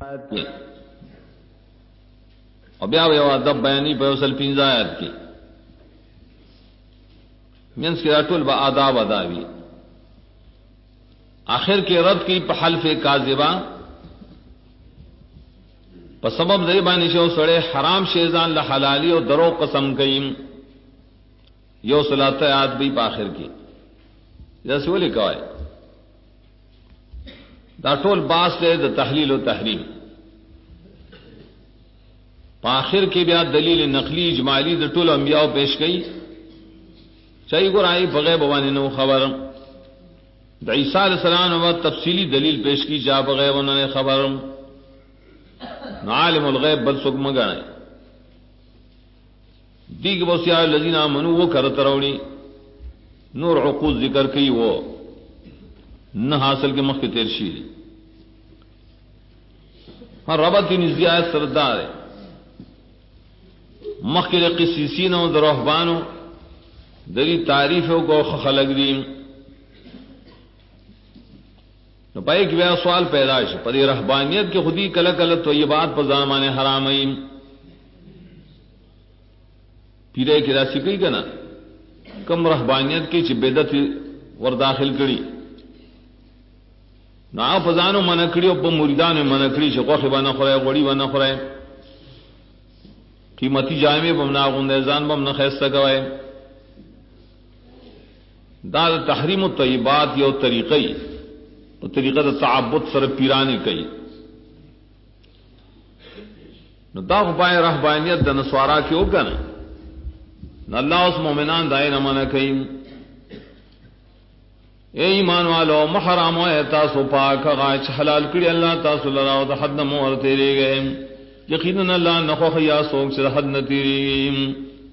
آیت کې او بیا یو ادب بیانی په وصل 15 آیت کې منس کې ټول به آداب اداوی آخر کې رد کی په حلف کاذبہ په سبب دې باندې شو سړی حرام شی ځان له حلالي او درو قسم کوي یو صلات آیات به په آخر کې رسول کوي دا ټول باس له د تحلیل او تحریم په آخر کې بیا دلیل نقلی اجمالی د ټول انبیاء پیش کړي چای ګورای په غیب باندې نو خبر د عیسی علیہ السلام او تفصیلی دلیل پیش کی جا په غیب نه خبر عالم الغیب بل څوک مګنای دیګ بوسیا الذین آمنوا وکړه تروړي نور عقود ذکر کوي وو نه حاصل کې مخ کې تیر شي هر ربط نزیات سردار مخ کې قسیسین او دروهبانو دغه تعریف او کو خلق دي نو پای کې بیا سوال پیدا شي په دې رهبانيت کې خودي کله کله طیبات په ځانمانه حرام ایم پیره کې راشي کوي کنه کم رهبانيت کې چې بدعت ور داخل کړي نو په ځانو منکړي او په مریدانو منکړي چې خوخه باندې خورای غوړي باندې خورای قیمتي جامې بمنا غوندې ځان بم نه خسته کوي دا تحریم الطیبات یو طریقې او طریقه د تعبد سره پیرانی کوي نو دا غوای رهبانيت د نسوارا کې وګنه نو الله اوس مؤمنان دای نه منع کوي اے ایمان والو محرم او تاسو پاک غاچ حلال کړی الله تاسو لرا او د حد نه مور تیری گئے یقینا الله نه خو یا سوک چې حد نه تیری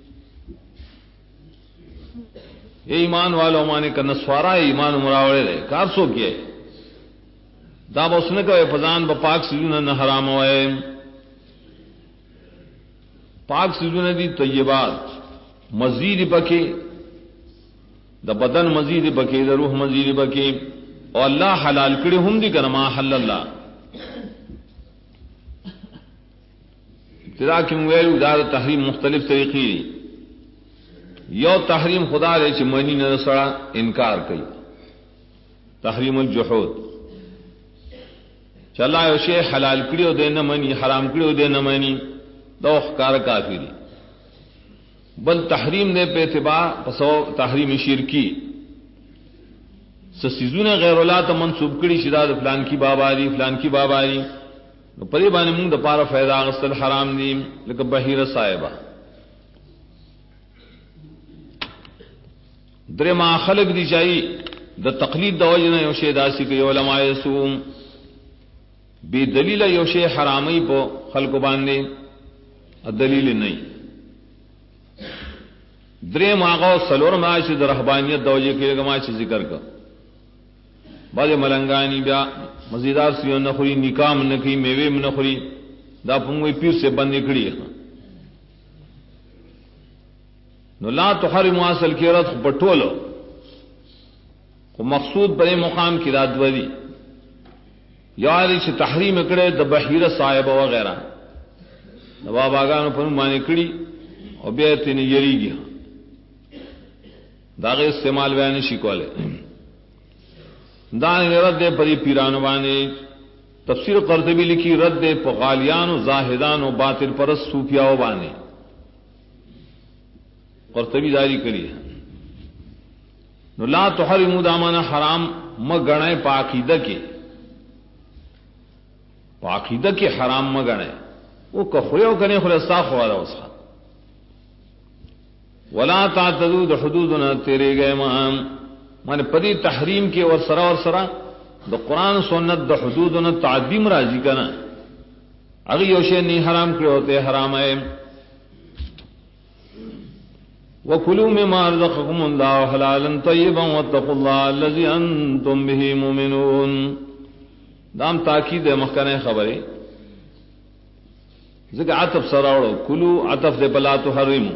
اے ایمان والو معنی کنه سوارا ایمان مراوړې کار سو کیه دا وسنه کوي فزان په پاک سيزونه نه حرام وای پاک سيزونه دي طیبات مزید پکې د بدن مزید پکې د روح مزید پکې او الله حلال کړي هم دي کنه ما حلل الله ابتدا کې موږ دا تحریم مختلف طریقې یو تحریم خدا دې چې مانی نه سره انکار کوي تحریم الجحود چلا یو شی حلال کړیو دې نه مانی حرام کړیو دې نه مانی دا ښکار کافری بل تحریم دے په اتباع پسو تحریم شرکی سسیزونه غیر الله ته منسوب کړي شدا د فلان کی بابا دی فلان کی بابا دی نو پرې باندې موږ د پاره فائدہ غسل حرام دي لکه بحیره صاحبہ درې ما خلق دي چای د تقلید د وجنه یو شی داسي کوي علماء سوم بی دلیل یو شی حرامي په خلق باندې دلیل نه درې ماغو سلور ما چې د رهبانيت دوجه کې ما چې ذکر کا باندې ملنګانی بیا مزیدار سيو نه خوري نکام نه کوي میوه نه خوري دا پونګوي پیر سے باندې کړی نو لا تحرم اصل کې رات پټولو خو مقصود پر مقام کې رات ودی یاري چې تحریم کړي د بحیره صاحب او غیره د باباګانو په باندې کړی او بیا ته نه یریږي داغه استعمال بیان شي کوله دا رد پری پیرانو باندې تفسیر قرطبی لکھی رد په غالیان او زاهدان او باطل پرست صوفیاو باندې قرطبی داری کړی نو لا تحرموا دامن حرام مګنه پاکیده کې پاکیده کې حرام مګنه او کخریو کنه خلاصا خو ولا وسخه ولا تعتدوا د حدودنا تیرے گئے مانے پدی تحریم کے اور سرا د قرآن سنت د حدودنا تعظیم راضی کنا اگے یو شی نہیں حرام کرے ہوتے حرام ہے وکلوا مما رزقکم اللہ حلالا طیبا واتقوا اللہ الذی انتم به مؤمنون دام تاکید مخکنه خبره ذکر عطف سراوڑو کلو عطف دے بلا تحرموا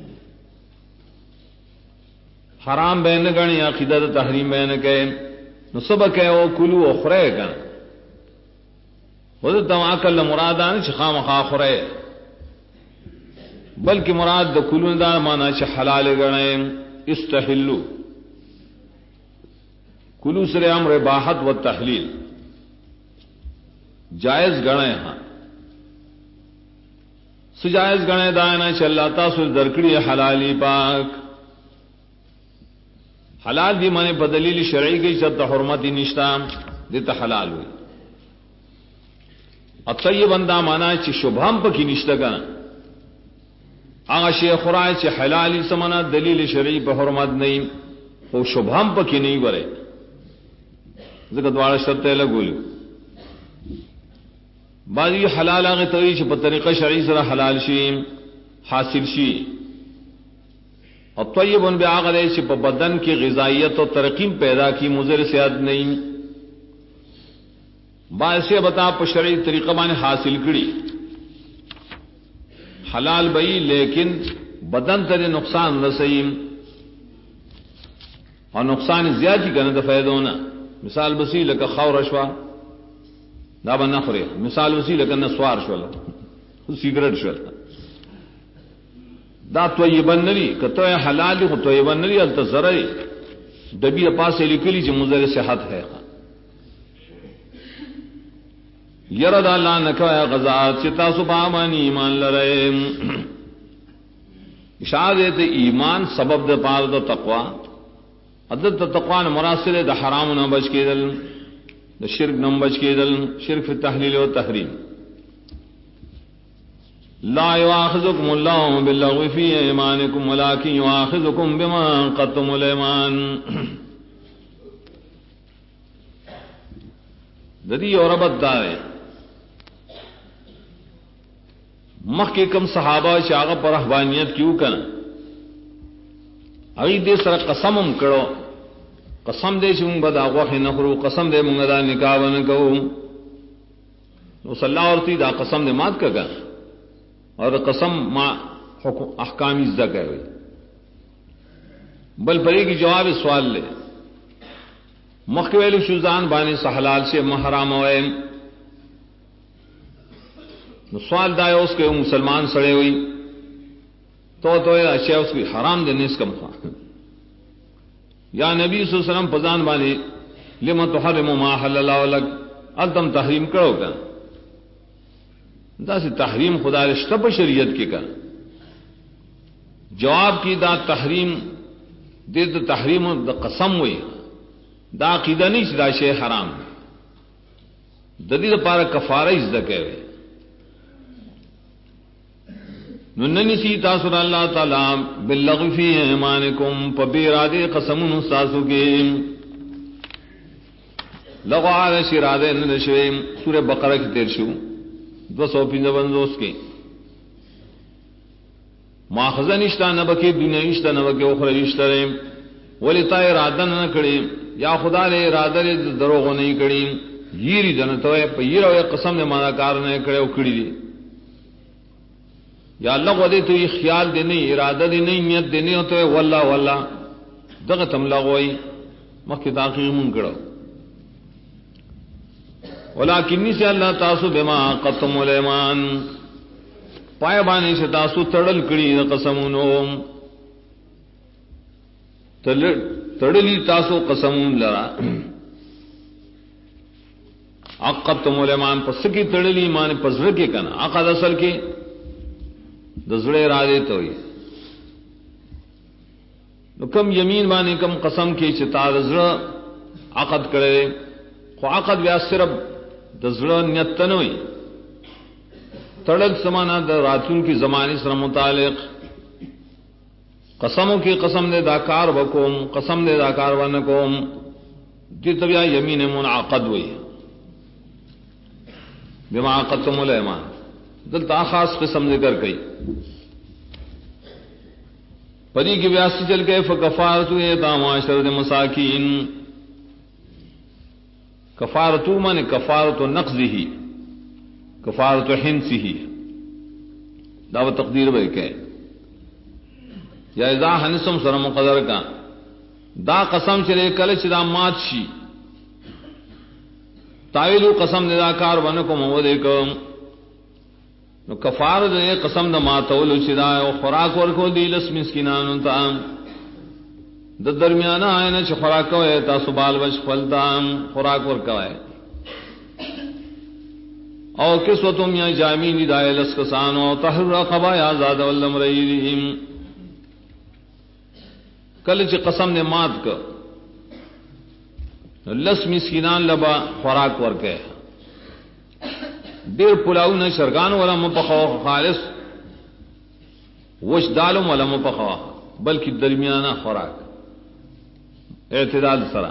حرام بین گنی عقیدہ تحریم بین کہ نو سبق ہے او کلو اخرے کنا ود عقل مرادان چې خامخا خوره بلکې مراد د کلون دا معنا چې حلال غنئ استحلوا کلو سره امر اباحت و تحلیل جائز غنئ ہاں سجائز غنئ دانا چې الله تاسو درکړي حلالي پاک حلال دی معنی په دلیل شرعي کې چې د حرمت نشتا دته حلال وي اطیب اندا معنا چې شبهام پکې نشته کنه هغه شی خورای چې حلالي سمنا دلیل شرعي په حرمت نه او شبهام پکې نه وره ځکه دواړه شرط له ګولو بعضی حلال هغه ته چې په طریقه شرعي سره حلال شي حاصل شي او طیبون بیا هغه چې په بدن کې غذائیت او ترقیم پیدا کی مضر صحت نه باعثه بتا په شرعي طریقه باندې حاصل کړي حلال بئی لیکن بدن ته نقصان رسیم او نقصان زیاتی کنه د فائدونه مثال بسی لکه خور شوا دا باندې خوري مثال بسی لکه نسوار شول سیګریټ شول دا طیبن نری کته حلال خو طیبن نری الته زرای دبی پاسه لیکلی چې مضر صحت ہے یرد الله نکوا غزا چې تاسو باندې ایمان لرئ اشاره ایمان سبب د پاره د تقوا عدد تقوا نه مراسله د حرام نه بچ کېدل د شرک نه بچ کېدل شرک په تحلیل او تحریم لا يؤاخذكم الله باللغو في ايمانكم ولكن يؤاخذكم بما قدتم الايمان ددی اور ربط دار مخکې کم صحابه چې هغه پر رهبانيت کیو کړه هغه دې سره قسمم کړو قسم دې چې موږ به دا غوښه نه خورو قسم دې موږ دا نکاح ونه کوو نو صلی الله ورته دا قسم دې مات کړه اور قسم ما حکم احکام زده کوي بل پرې کی جواب سوال لے مخکې ویلو شو ځان باندې حلال شي محرام وای نو سوال دا اوس کې مسلمان سره وي تو اشیاء اوس کی حرام دي نس کم خوا یا نبی صلی الله علیه وسلم پزان باندې لما تحرم ما حلل الله لك التم تحریم کړو کا دا سے تحریم خدا رشتہ په شریعت کې کا جواب کی دا تحریم دې د تحریم د قسم وي دا عقیده نه چې دا شی حرام د دې لپاره کفاره زده کوي نو ننسی تاسو الله تعالی باللغو فی ایمانکم فبیراده قسمون تاسو کې لغو علی شراده نه شوي سوره بقره کې تیر شو 255 کې ماخذ نشته نه بکې دنیا نشته نه بکې اخره نشته ولی تا اراده نه کړی یا خدا له اراده دروغ نه کړی یری دنه ته په یره قسم نه معنا کار نه کړو کړی دي یا الله غو دې ته خیال دې نه اراده دې نه نیت دې نه ته والله والله دغه تم لغوي مخکې تاخیر مونږ کړو ولکنی سے اللہ تاسو بما قسم الایمان پای باندې چې تاسو تړل کړی قسمونو تړلی تاسو قسمون لرا عقدتم الایمان پس کی تړلی ایمان پس رکه کنه عقد اصل کې د زړه اراده ته وي نو کم یمین باندې کم قسم کې چې تا د زړه عقد کړي خو عقد بیا صرف د زړه نیت نه وي تړل سمانا د راتون کی زمانه سره متعلق قسموں کی قسم دے داکار وکوم قسم دے داکار ونکوم دې تبیا یمین منعقد وي بما عقدتم الایمان دلته خاص قسم ذکر کړي پدې کې بیا چل کې فکفارت اطعام 10 مساکین کفارت من کفارت نقضه کفارت حنسه دا تقدیر به کې یا اذا حنسم سره مقدر کا دا قسم چې کله چې دا مات شي تاویلو قسم دے دا کار ونکو مودے کم نو کفار دے قسم دا ماتولو چدا او خوراک ورکو دی لس مسکینانو تا د درمیانه آئینه چه خوراک کوئے تاسو بال بچ خپلتا خوراک ورکوئے او کسوتم یا جامین دائے لس کسانو او تحر رقبہ یا آزاد واللم رئیدیم کل چه قسم نے مات کا لس مسکینان لبا خوراک ورکے دیر پلاو نه شرگان ولا مپخوا خالص وش دالم ولا مپخوا بلکہ درمیانہ خوراک اعتدال سرا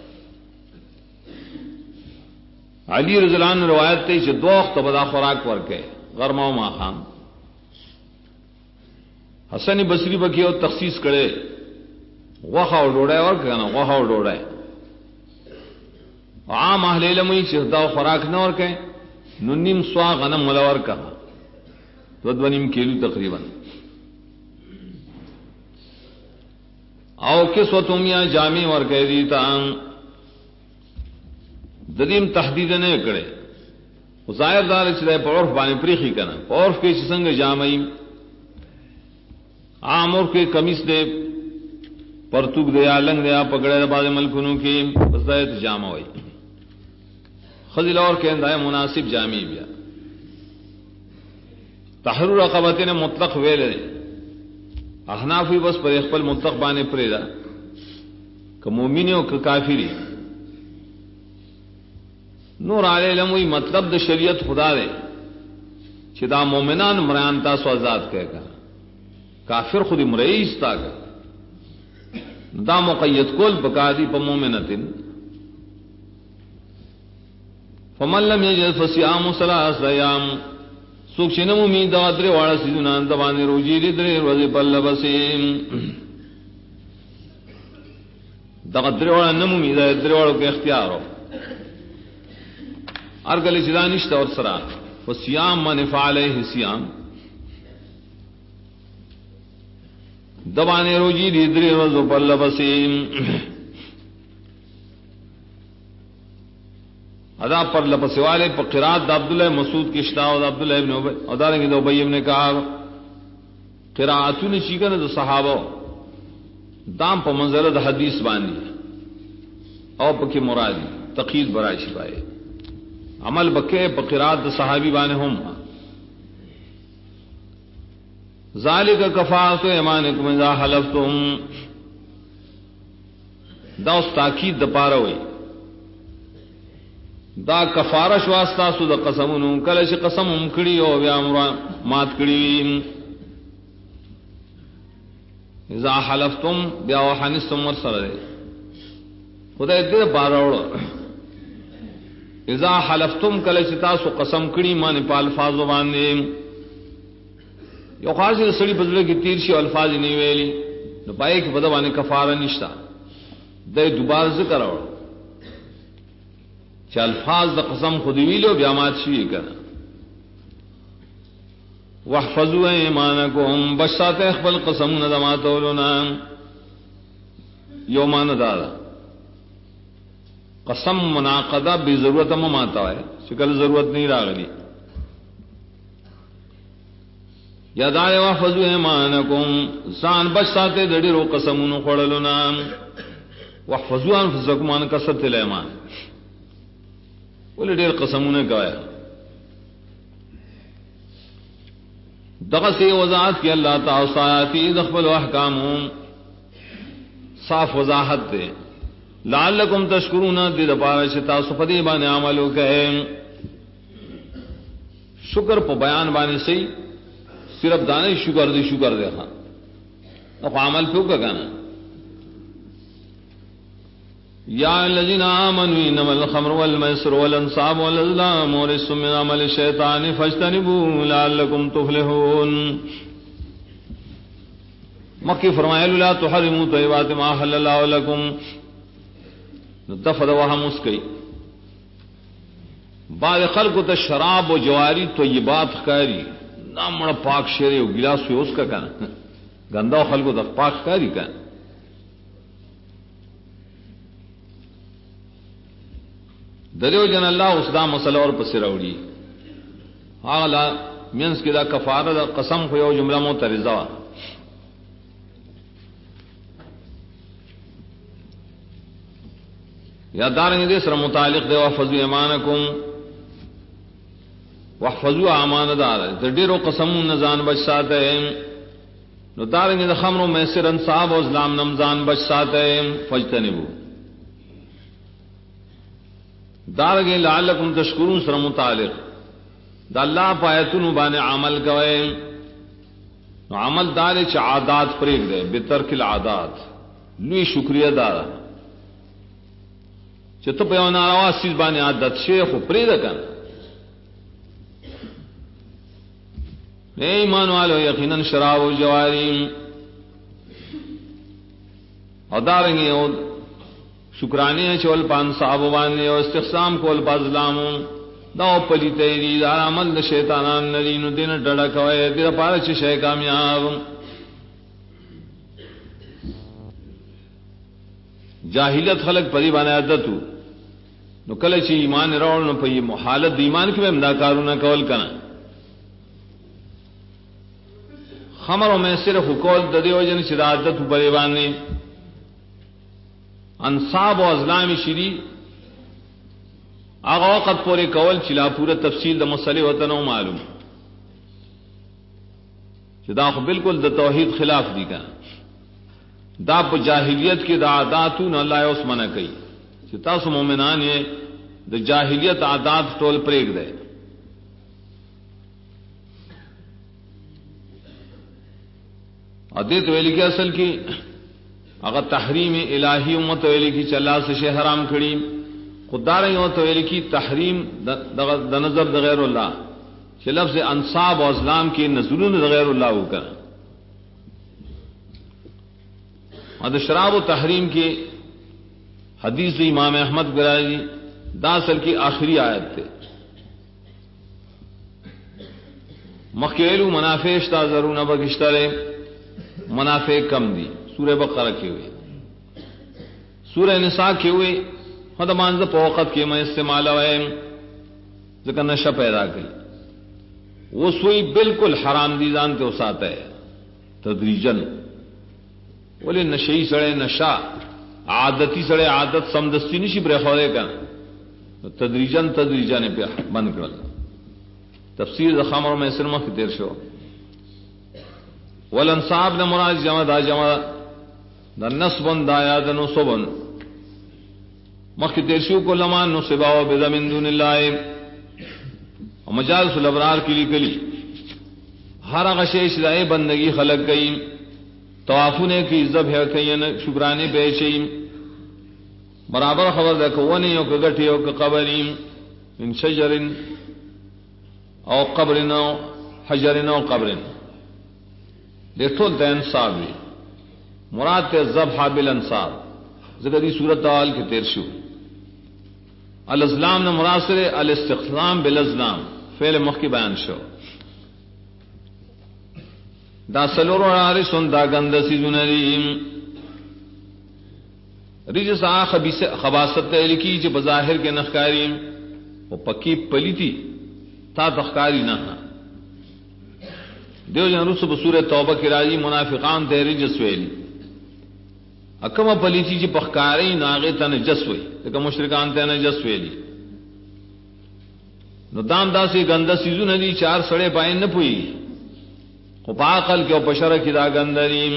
علی رضی اللہ عنہ روایت تے چې دو وخت بدا خوراک ورکے غرمه او ماخام حسن بصری بکیو تخصیص کړي غوخه او ډوډۍ ورکنه غوخه او ډوډۍ عام اهل علم یې چې دا خوراک نه ورکې نو نیم سوا غنم ملور کا دو نیم کیلو تقریبا او کسوتم یا جامع ورکې دي تا ددیم تحدید نه کړي ظاهر دار چې په عرف باندې پریخي کنه په عرف کې چې څنګه جامع عام عرف کې قمیص دے پرتوک دے لنگ دے پکڑے بعض ملکونو کې بس دایت جامع وای خذل اور کے اندائے مناسب جامع بیا تحریر رقبتین مطلق ویل احناف بس پر خپل مطلق باندې پریدا ک مومن او ک کافری نور علی علم مطلب د شریعت خدا دے چې دا مومنان مریان تاسو آزاد کړه کافر خود مرئیس تا دا مقید کول بقادی په مومنتن فمن لم يجد فصيام ثلاث ايام سوک شنم امید دا درې واړه سيزونه د باندې روزي دې درې ورځې په لبسیم دا درې واړه نم امید درې واړو کې اختیار هو ارګل چې دانشته اور سره فصيام من فعليه صيام دبانے روجی دی دری روزو پر لبسیم ادا پر لبس والے پر قرات دا عبداللہ مسعود کی اشتاء اور عبداللہ ابن عبی اور دارنگی دا عبی ابن کعب قراتو نے چیکن دا صحابہ دام پر منظر دا حدیث باندھی او پکی مرادی تقید برای شفائے عمل بکے پر قرات دا صحابی بانے ہم ذالک کفارۃ ایمانکم اذا حلفتم دا اس تاکید د پاره وي دا کفاره شواستا سو د قسمونو کله چې قسم هم کړی او بیا مات کړی اذا حلفتم بیا وحنستم ورسره خدای دې باراوړو اذا حلفتم کله چې تاسو قسم کړی معنی په الفاظ باندې یو خاص سړي بدله کې تیر شي الفاظ نه ویلي نو پای کې بده باندې کفاره نشتا د دوباره ذکر اورو چې الفاظ د قسم خو دی ویلو بیا مات شي کنه واحفظوا ایمانکم بشات خپل قسمونه د ماتولنا یومان دادا قسم مناقضه به ضرورت هم ماتا ہے شکل ضرورت نہیں راغلی یادائے واحفظوا ایمانکم ځان بچ ساته د ډیرو قسمونو خړلو نام واحفظوا انفسکم ان کثرت الایمان ول ډیر قسمونه گایا دغه سی وضاحت کی اللہ تعالی سایاتی دخل احکام صاف وضاحت دے لعلکم تشکرون دې لپاره چې تاسو په دې باندې عمل وکړئ شکر په بیان باندې صحیح صرف دانے شکر دے ہاں تو عمل پہ کا کہنا یا الذین آمنوا انما الخمر والمیسر والانصاب والازلام ورجس من عمل الشیطان فاجتنبوه لعلکم تفلحون مکی فرمایا لا تحرموا طیبات ما احل اللہ لکم دفع وهم اسکی بعض خلق تو شراب و جواری طیبات خیری نامڑ پاک شیرے و گلاس سے اس کا کہنا گندا خلق تو پاک کاری کہنا دریو جن الله اوس دا مسله ور پسې راوړي حالا مینس کې دا کفاره دا قسم خو یو جمله معترضه وا یا دارنګ دې سره متعلق دی واحفظوا ایمانکم واحفظوا امانتدار د ډیرو قسمونو ځان بچ ساته نو دارنګ د خمرو میسر انصاب او اسلام نم ځان بچ ساته فجتنبو دارنګ لعلکم تشکرون سره متعلق د الله پایتونو باندې عمل کوي نو عمل دار چې عادات پرېږ دی بترک العادات لوی شکریا دار چې ته په یو ناروا سیس باندې عادت شیخ پرې ده کنه ایمان والو یقینا شراب او جواریم او دارنګ یو شکرانه چول پان صاحب باندې او استقسام کول بازلامو دا پلیته دي دا عمل د شیطانان ندي نو دین ډډه کوي د پاره چې شي کامیاب جاهلیت خلق پری باندې عادتو نو کله چې ایمان راوړ نو په حالت د ایمان کې هم دا کارونه کول کنه خمر او میسر حقول د دې وجه چې عادت په باندې انصاب او ازلام شری هغه وخت پورې کول چې لا پوره تفصیل د مسلې وته نو معلوم چې دا خو بالکل د توحید خلاف دي کنه دا په جاهلیت کې د عادتو نه الله اوس منع کوي چې تاسو مؤمنان یې د جاهلیت عادت ټول پرېږ دی عادت ویل کې اصل کې هغه تحریم الہی امت ویل کې چې الله څه شی حرام کړی خدای یو ته ویل کې تحریم د نظر د غیر الله چې لفظ انصاب او اسلام کې نظرونه د غیر الله وکړه او د شراب او تحریم کې حدیث امام احمد برائی دا اصل کی آخری آیت تے مخیلو منافع اشتا ضرور بکشترے منافع کم دی سورہ بقرہ کے ہوئے سورہ نساء کے ہوئے خدمان سے پوقت کے میں استعمال ہوئے ذکر نشہ پیدا کی وہ سوئی بالکل حرام دی جانتے اساتا ہے تدریجن بولے نشئی سڑے نشہ عادتی سڑے عادت سمدستی نشی برخوالے کا تدریجن تدریجن پہ بند کر تفسیر خمر میں سرما کی دیر شو والانصاب نے مراد جمع دا نصبن دا یاد نصبن مخ دیر شو کو لمان نصبا و بذا من دون اللہ اور مجالس الابرار کی لی کلی ہر غشیش دائے بندگی خلق گئی توافونے کی ذبح کین شکرانے بیچیم برابر خبر ده کوونی او کګټي او قبرین من شجر او قبر او حجر او قبر دې ټول د انصاب مراد ته ذبح بالانصاب ذکر دي صورت حال کې تیر شو الاسلام نے مراد سره الاستقسام بالازلام فعل مخکی بیان شو دا سلورو عارسون دا گند سیزونریم رجس خباست لکی چې بظاهر کې نخکاری او پکی پلیتی تا تخکاری نه دیو جن رسو بسورة توبه کی راجی منافقان ته رجس ویلی اکما پلیتی چې پخکاری ناغه ته نجس وی لکه مشرکان ته نجس ویلی نو دام داسې ګنده سیزونه دي چار سړې پای نه پوي خو په عقل کې او بشره کې دا ګندریم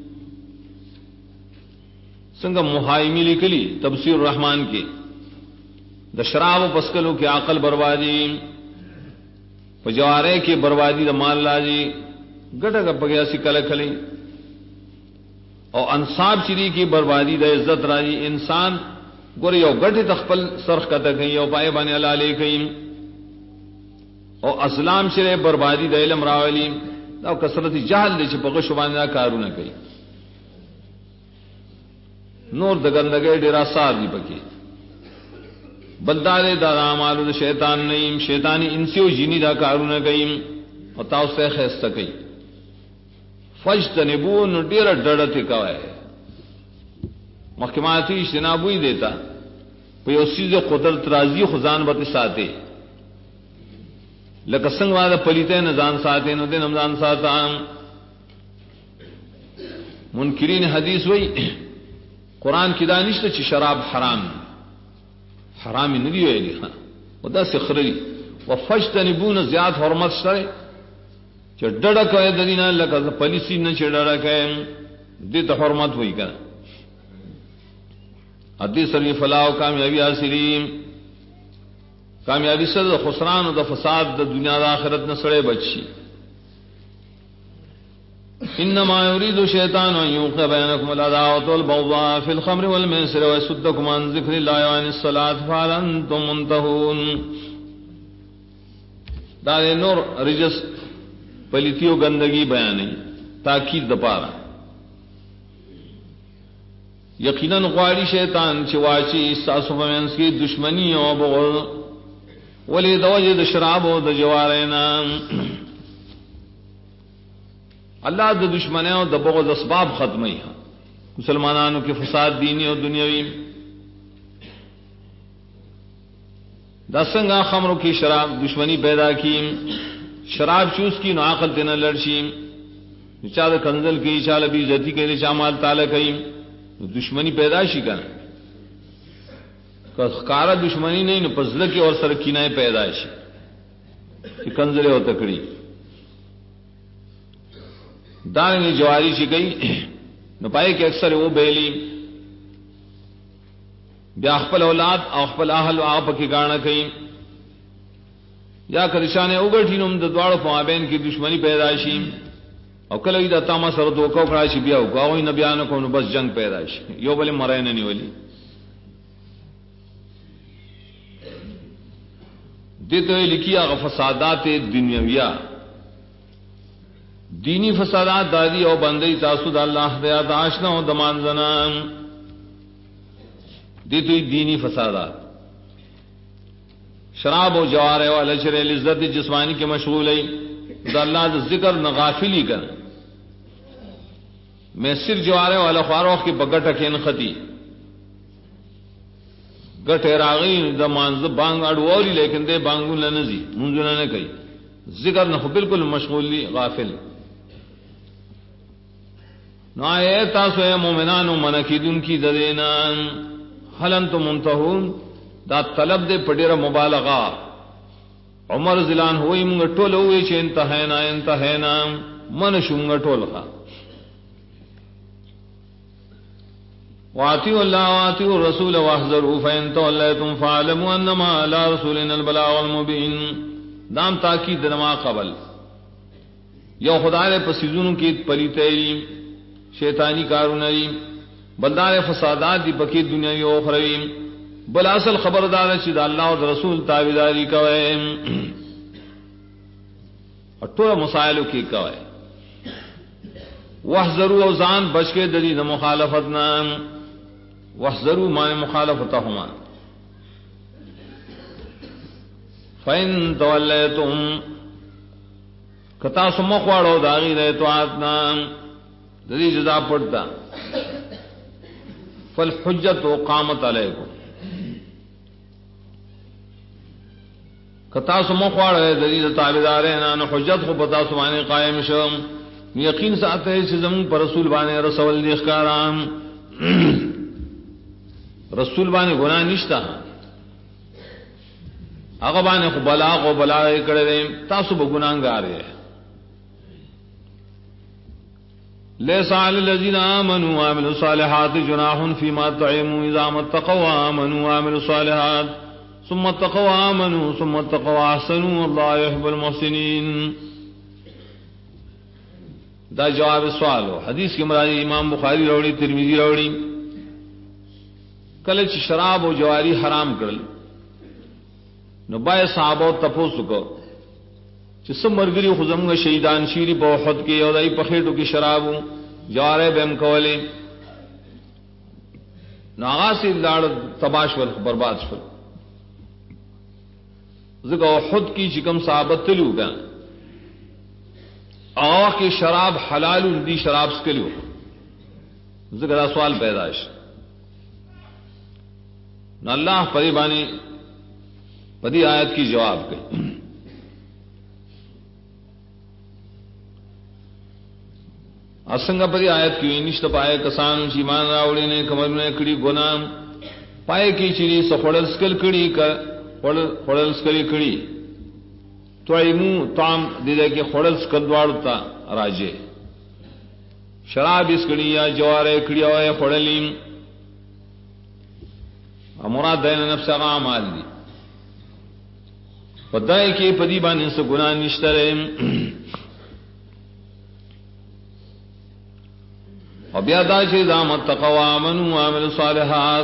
څنګه محایمی لیکلی تفسیر الرحمن کې د شراب او پسکلو کې عقل بربادي په جواره کې بربادي د مال راځي ګټه پګیا سي کله کله او انصاب چری کې بربادي د عزت راځي انسان ګور یو ګټه تخپل سرخ کته کوي او پای باندې حلاله کوي او اسلام شری بربادي د علم راولي او کثرت جهل دې چې په غشو باندې کارونه کوي نور د ګندګۍ ډیر اثر دی پکې بلدار دا اعمال د شیطان نیم شیطانی انسیو جنی دا کارونه کوي او تاسو ته خسته کوي فجتنبون ډیر ډړته کوي محکماتی اجتنابوی دیتا په یو سیز قدرت راضی خزان به ساتي لکه څنګه دا پلیته نه ځان ساتي نو دې نمځان ساتام. منکرین حدیث وای قران کې دا نشته چې شراب حرام نه دی ویلي او دا سخري وفجتنبون زیات حرمت سره چې ډډه کوي د دینه لکه پالیسی نه چې ډډه کوي دې ته حرمت وایي کنه. حدیث سره فلاح او کامیابی حاصلین کامیابی سره خسران او د فساد د دنیا او آخرت نه سره بچي. انما يريد الشيطان ان يوقع بينكم العداوه والبغضاء في الخمر والميسر ويصدكم عن ذكر الله وعن الصلاه فهل انتم منتهون. دا نور رجس پلیتیو گندگی بیانې تاکید د پاره. یقینا غواړي شیطان چې واچي تاسو په منځ کې دشمنی او بغض ولې د وجه د شراب او د جوارینا. الله د دشمنی او د بغض اسباب ختمي مسلمانانو کې فساد دینی او دنیوي. دا څنګه خمرو کې شراب دشمنی پیدا کی شراب چوس کی نو عقل تنه لړشي چا د کنزل کې چا لبي عزت کې چا مال تعالی کوي دشمنی پیدا شي کنه. که ښکارا دشمنی نه نو پزله کې اور سره کینای پیدا شي چې کنزل او تکړی دانګي جواری شي گئی نو پای کې اکثر وہ بیلی بیا خپل اولاد او خپل اهل او اپ کې غاڼه کوي یا کرشانه وګټی نو د دواړو په مابین کې دشمنی پیدا شي او کله دا تاسو سره دوکاو کړای شي بیا وګاوی نه بیان کوو نو بس جنگ پیدا شي یو بل مرای نه نیولې. دته لیکي هغه فسادات دنیویہ دینی فسادات دادی او بندي تاسو د الله د یاد آشنا او د مانځنا دته دینی فسادات شراب او جواره او لشر لذت جسمانی کې مشغول ای د الله د ذکر نه غافلی کړه. میں سر جواره والا خواروخ کی بغټه کې نختی غټه راغی د مانځ بانګ اډوري لیکن دې بانګول نه نزي مونږ نه کوي ذکر نه بالکل مشغول لی غافل. نو اے تاسو اے مومنانو منکیدون کی ددینا هل انتم منتهون دا طلب دے پډیره مبالغه. عمر زلان ہوئی مونږ ټول وې چې انتهینا من شومږ ټول ښا. واطیعوا الله واطیعوا الرسول واحذروا فإن توليتم فاعلموا انما على رسولنا البلاغ المبين. دام تاکید نما قبل یو خدای په سيزونو کې پلیتای شیطانی کارونه بلدار فسادات دی پکې دنیوي او اخروی. بل اصل خبردار چې د الله او رسول تابعداري کوي ټول مسائلو کې کوي. واحذروا او ځان بچ کې د دې مخالفت نه واحذروا ما مخالفتهما فإن توليتم کتا سم خواړو دا غیره اطاعت نه د دې جزا پړتا فالحجت قامت علیکم. کتا سم خواړو د دې تابعدارانو نه حجت خو پتا سمانه قائم شوم یقین ساته چې زمون پر رسول باندې رسول دي ښکارام رسول باندې ګناه نشتا هغه باندې خو بلاغ او بلاغ کړي تاسو به ګناګار یې. ليس على الذين آمنوا وعملوا الصالحات جناح فيما طعموا إذا ما اتقوا وآمنوا وعملوا الصالحات ثم اتقوا وآمنوا ثم اتقوا وأحسنوا والله يحب المحسنين. دا جواب سوالو حدیث کې مرادی امام بخاری راوړي ترمذی راوړي کله چې شراب او جواری حرام کړل نو بای صحابه تاسو کو چې سمرګری خو زموږ شهیدان شيری په وحد کې او دای په خېټو کې شرابو جواره بهم کولې ناغاسي لاړ تباش ول برباد شو. زګه وحد کې چې کوم صحابه تلو دا او کې شراب حلال دي شراب سکلو زګه سوال پیدا شي. نو اللہ پدی بانی پدی آیت کی جواب کئی اسنگا پدی آیت کی نشت پائے کسانو چی ایمان راوڑی نے کمرنے کڑی گناہ پائے کی چیری سو خوڑل سکل کڑی خوڑل سکلی کڑی توعیمو طعام دیدے کہ خوڑل سکل دوارتا راجے شراب اس کڑی یا جوارے کڑی ہوئے خوڑلیم مراد دین نفس اغا عمال دی پدائی کی پدی بان انسا گناہ نشترے اور بیادا چی دامت تقوى آمنوا وعملوا الصالحات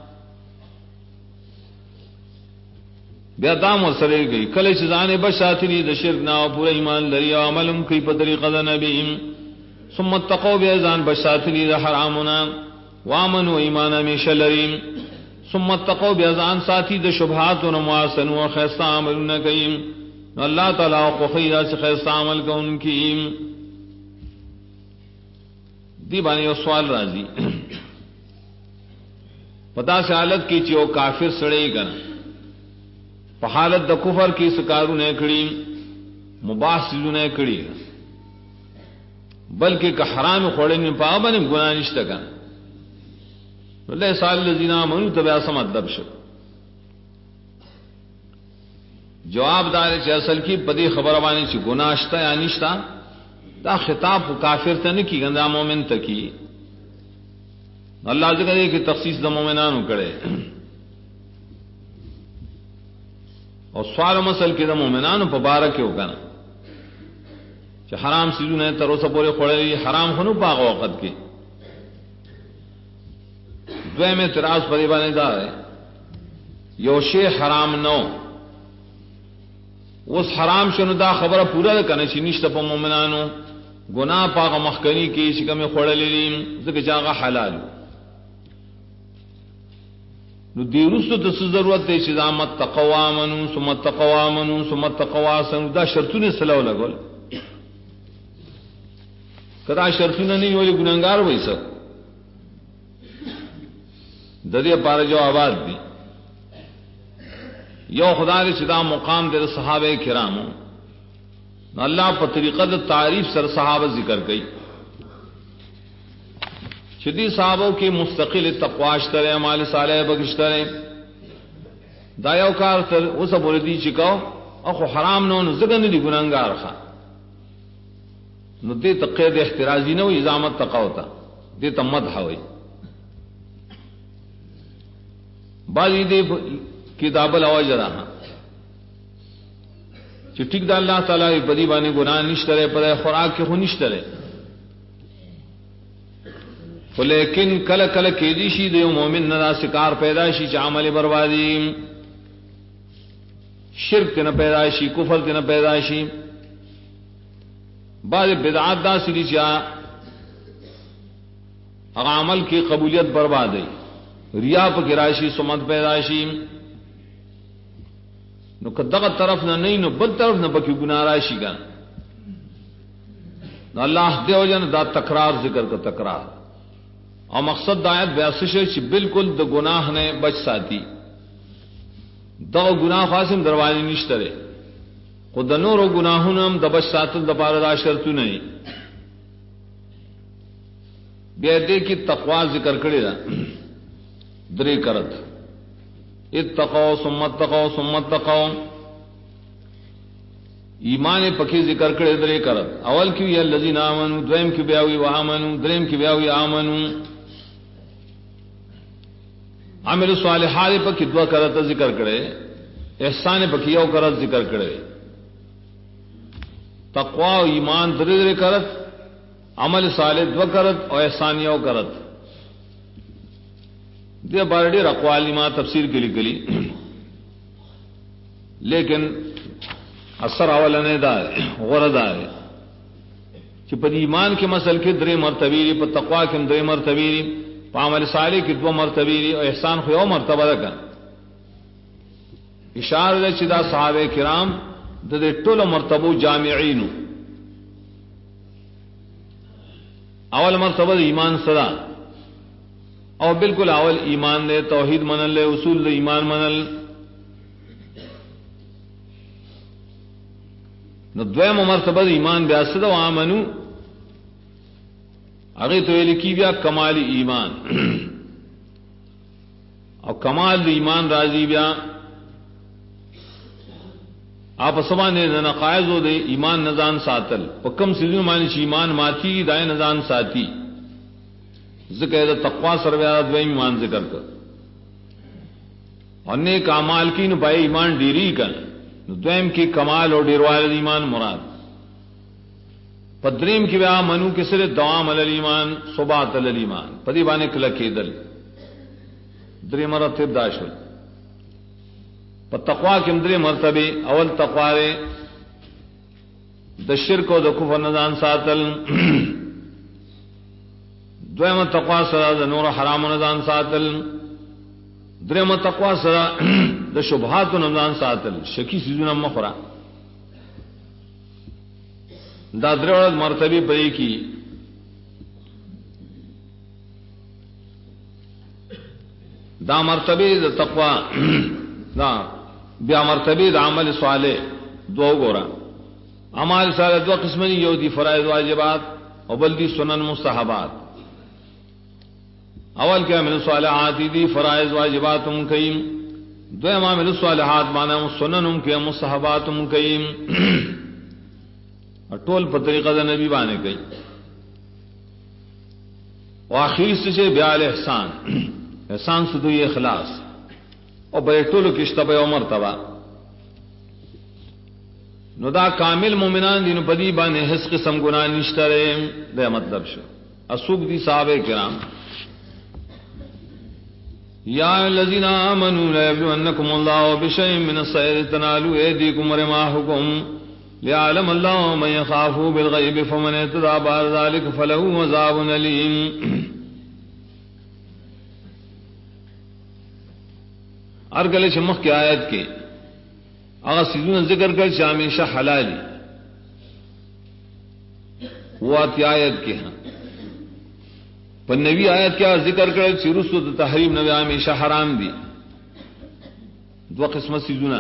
بیادام ورسلے گئی کل چیزانے بشاتری دا شرکنا و پورا ایمان لری و عملم کی پطریقہ دا نبیم ثم اتقوا بیازان بشاتری دا حرامنا وآمنوا ایمانا میشا لریم ثم اتقوا بیازان ساتھی دا شبہات و نمواسن و خیستہ عملنا کئیم اللہ تعالیٰ و خیرہ سے خیستہ عمل کا ان کئیم دی بانی سوال راضی پتا سے حالت کی چیو کافر سڑے گا پا حالت دا کفر کی سکارو نے کڑی مباح سیزو نے کڑی بلکہ کہ حرام خوڑے میں پا بنی گناہ نشتا کن اللہ سال لذین آمنو تبیا سمت دب شد جواب دارے چی اصل کی پدی خبر بانی چی گناہ شتا یا نشتا دا خطاب کو کافر تا نکی گندا مومن تا کی اللہ ذکر ہے کہ تخصیص دا مومنانو کرے اور سوال مسل کے دا مومنانو پا بارک ہو کنا چا حرام سیزو نے تروسا پورے خوڑے حرام خنو پاق وقت کی دوے میں تراز پریبانے دا ہے یو شے حرام نو اس حرام شنو دا خبر پورا کنا چی نشتا پا مومنانو گناہ پاک مخکنی کی شکم خوڑلی لیم ذکر جاگا حلالو نو دیرستو دس ضرورت دے چیزا متقوا آمنو سمتقوا آمنو سمتقوا آسنو دا شرطو نے سلو لگول کدا شرطو نے نہیں ہوئی گناہگار ہوئی سب ددی پارا جو آباد دی یو خدا دے چیزا مقام دے صحابہ کرامو اللہ پر طریقہ تعریف سر صحابہ ذکر گئی شدی صحابوں کی مستقل تقواشترے عمال صالح بگشترے دایو کار تر وہ سب بولے دی چکاو اخو حرام نو زگن دی گناہگار خان نو دے تقید احترازی نو ازامت تقاوتا دے تمدح ہوئی بعضی دے کتاب الوجرہ چی ٹھیک دا اللہ تعالیٰ بدی بانے گناہ نشترے پر خوراک کے خو نشترے لیکن کل کل کیدی شی دیو مومن ندا سکار پیداشی چا عمل بربادی شرک تینا پیداشی کفر تینا پیداشی بعض بدعات دا سری چا عمل کی قبولیت بربادی ریا پا کراشی سمت پیداشی نو کدغت طرف نہ نہیں نو بد طرف نہ بکی گناہ راشی کا نو اللہ دے جن دا تکرار ذکر کا تکرار اور مقصد دایت بیاسش چی بالکل دا گناہ نے بچ ساتی دا گناہ خاصم دروازی نشترے خود دا نور و گناہون ہم دا بچ ساتل دا پاردا شرطو نہیں بیدے کی تقوی ذکر کرے دا درے کرت اتقوا ثم اتقوا ثم اتقوا ایمان پکی ذکر کرے درے کرت اول کیو یا الذین آمنوا دویم کی بیاوی و آمنوا دریم کی بیاوی آمنوا عمل صالحات پکی دعا کرت ذکر کرے احسان پکی یو کرت ذکر کرے تقوا و ایمان درے درے کرت عمل صالح دعا کرت اور احسان یو کرت دے بارڈی اقوالی ماں تفسیر کے لیے گلی لیکن اثر اولنے دار غردار کہ پر ایمان کے مسل کے درے مرتبیری پر تقوا کے درے مرتبیری پر عمل صالح کی دو مرتبیری اور احسان خو یو مرتبہ رکھا اشارہ چدا صحابہ کرام دے ټول مرتبو جامعین اول مرتبہ ایمان صدا او بالکل اول ایمان دے توحید منل لے اصول دے ایمان منل نو دویم مرتبه ایمان بیا صد و آمنو اگے تو لکی بیا کمال ایمان او کمال دی ایمان راضی بیا آپ سبانے نقائض دے ایمان نزان ساتل پکم سیزن مانی چی ایمان ماتی دائے نزان ساتی ذکر تقوا سرویات دویم ایمان ذکر کر اور نیک اعمال کی نو پائے ایمان ڈیری کن دویم کی کمال اور ڈیروال ایمان مراد پدریم کی بیا منو کسر دوام علی ایمان صبات علی ایمان پدی بانے کلکی دل دری مرتب داشل پر تقوا کم دری مرتبے اول تقوارے د شرک و د کفر نزان ساتل دویم تقوا سرا د نور حرام نزان ساتل دریم تقوا سرا د شبہات نزان ساتل شکی سیزون مخرا دا درود مرتبی پئی کی دا مرتبی د تقوا دا بیا مرتبی د عمل صالح دو گورا اعمال صالح دو قسمنی یو دی فرائض واجبات او بل دی سنن مستحبات اول کیا عمل صالحات دی فرائض واجبات کئیم دویم عمل صالحات معنی سنن کے مستحبات کئیم ټول په طریقه د نبی باندې کوي واخیر سے بیا احسان احسان سدو اخلاص او بے ټولو کې شته او مرتبه نو دا کامل مومنان دي نو بدی باندې هیڅ قسم ګناه نشته لري دا مطلب شو اسوق دي صحابه کرام یا الذین آمنوا لا یبلونکم الله بشیء من الصید تنالوا ایدیکم ورماحکم ليعلم الله من يخافه بالغيب فمن اعتدى بعد ذلك فله عذاب أليم ارگلے چمخ کی آیت کے اگر سیدون ذکر کر چاہ ہمیشہ حلالی وہ آتی آیت کے ہاں پر نبی آیت کیا ذکر کر چی رسو تحریم نبی ہمیشہ حرام دی دو قسم سیدونہ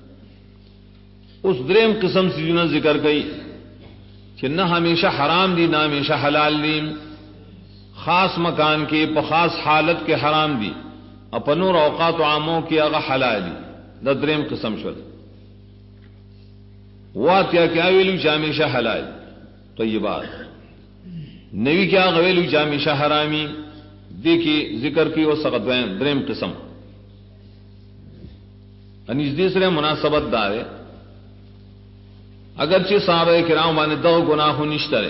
اس دریم قسم سیدونہ ذکر گئی کہ نہ ہمیشہ حرام دی نہ ہمیشہ حلال دی خاص مکان کے خاص حالت کے حرام دی اپنور اوقات و عاموں کی اغا حلالی دا دریم قسم شد واتیا کیا ویلو چا ہمیشہ حلال طیبات نبی کیا غویلو چا ہمیشہ حرامی دیکھی ذکر کی وہ سقط دریم قسم انیس دیسرے مناسبت دارے اگرچہ صحابہ کرام باندې دغه گناہ نشته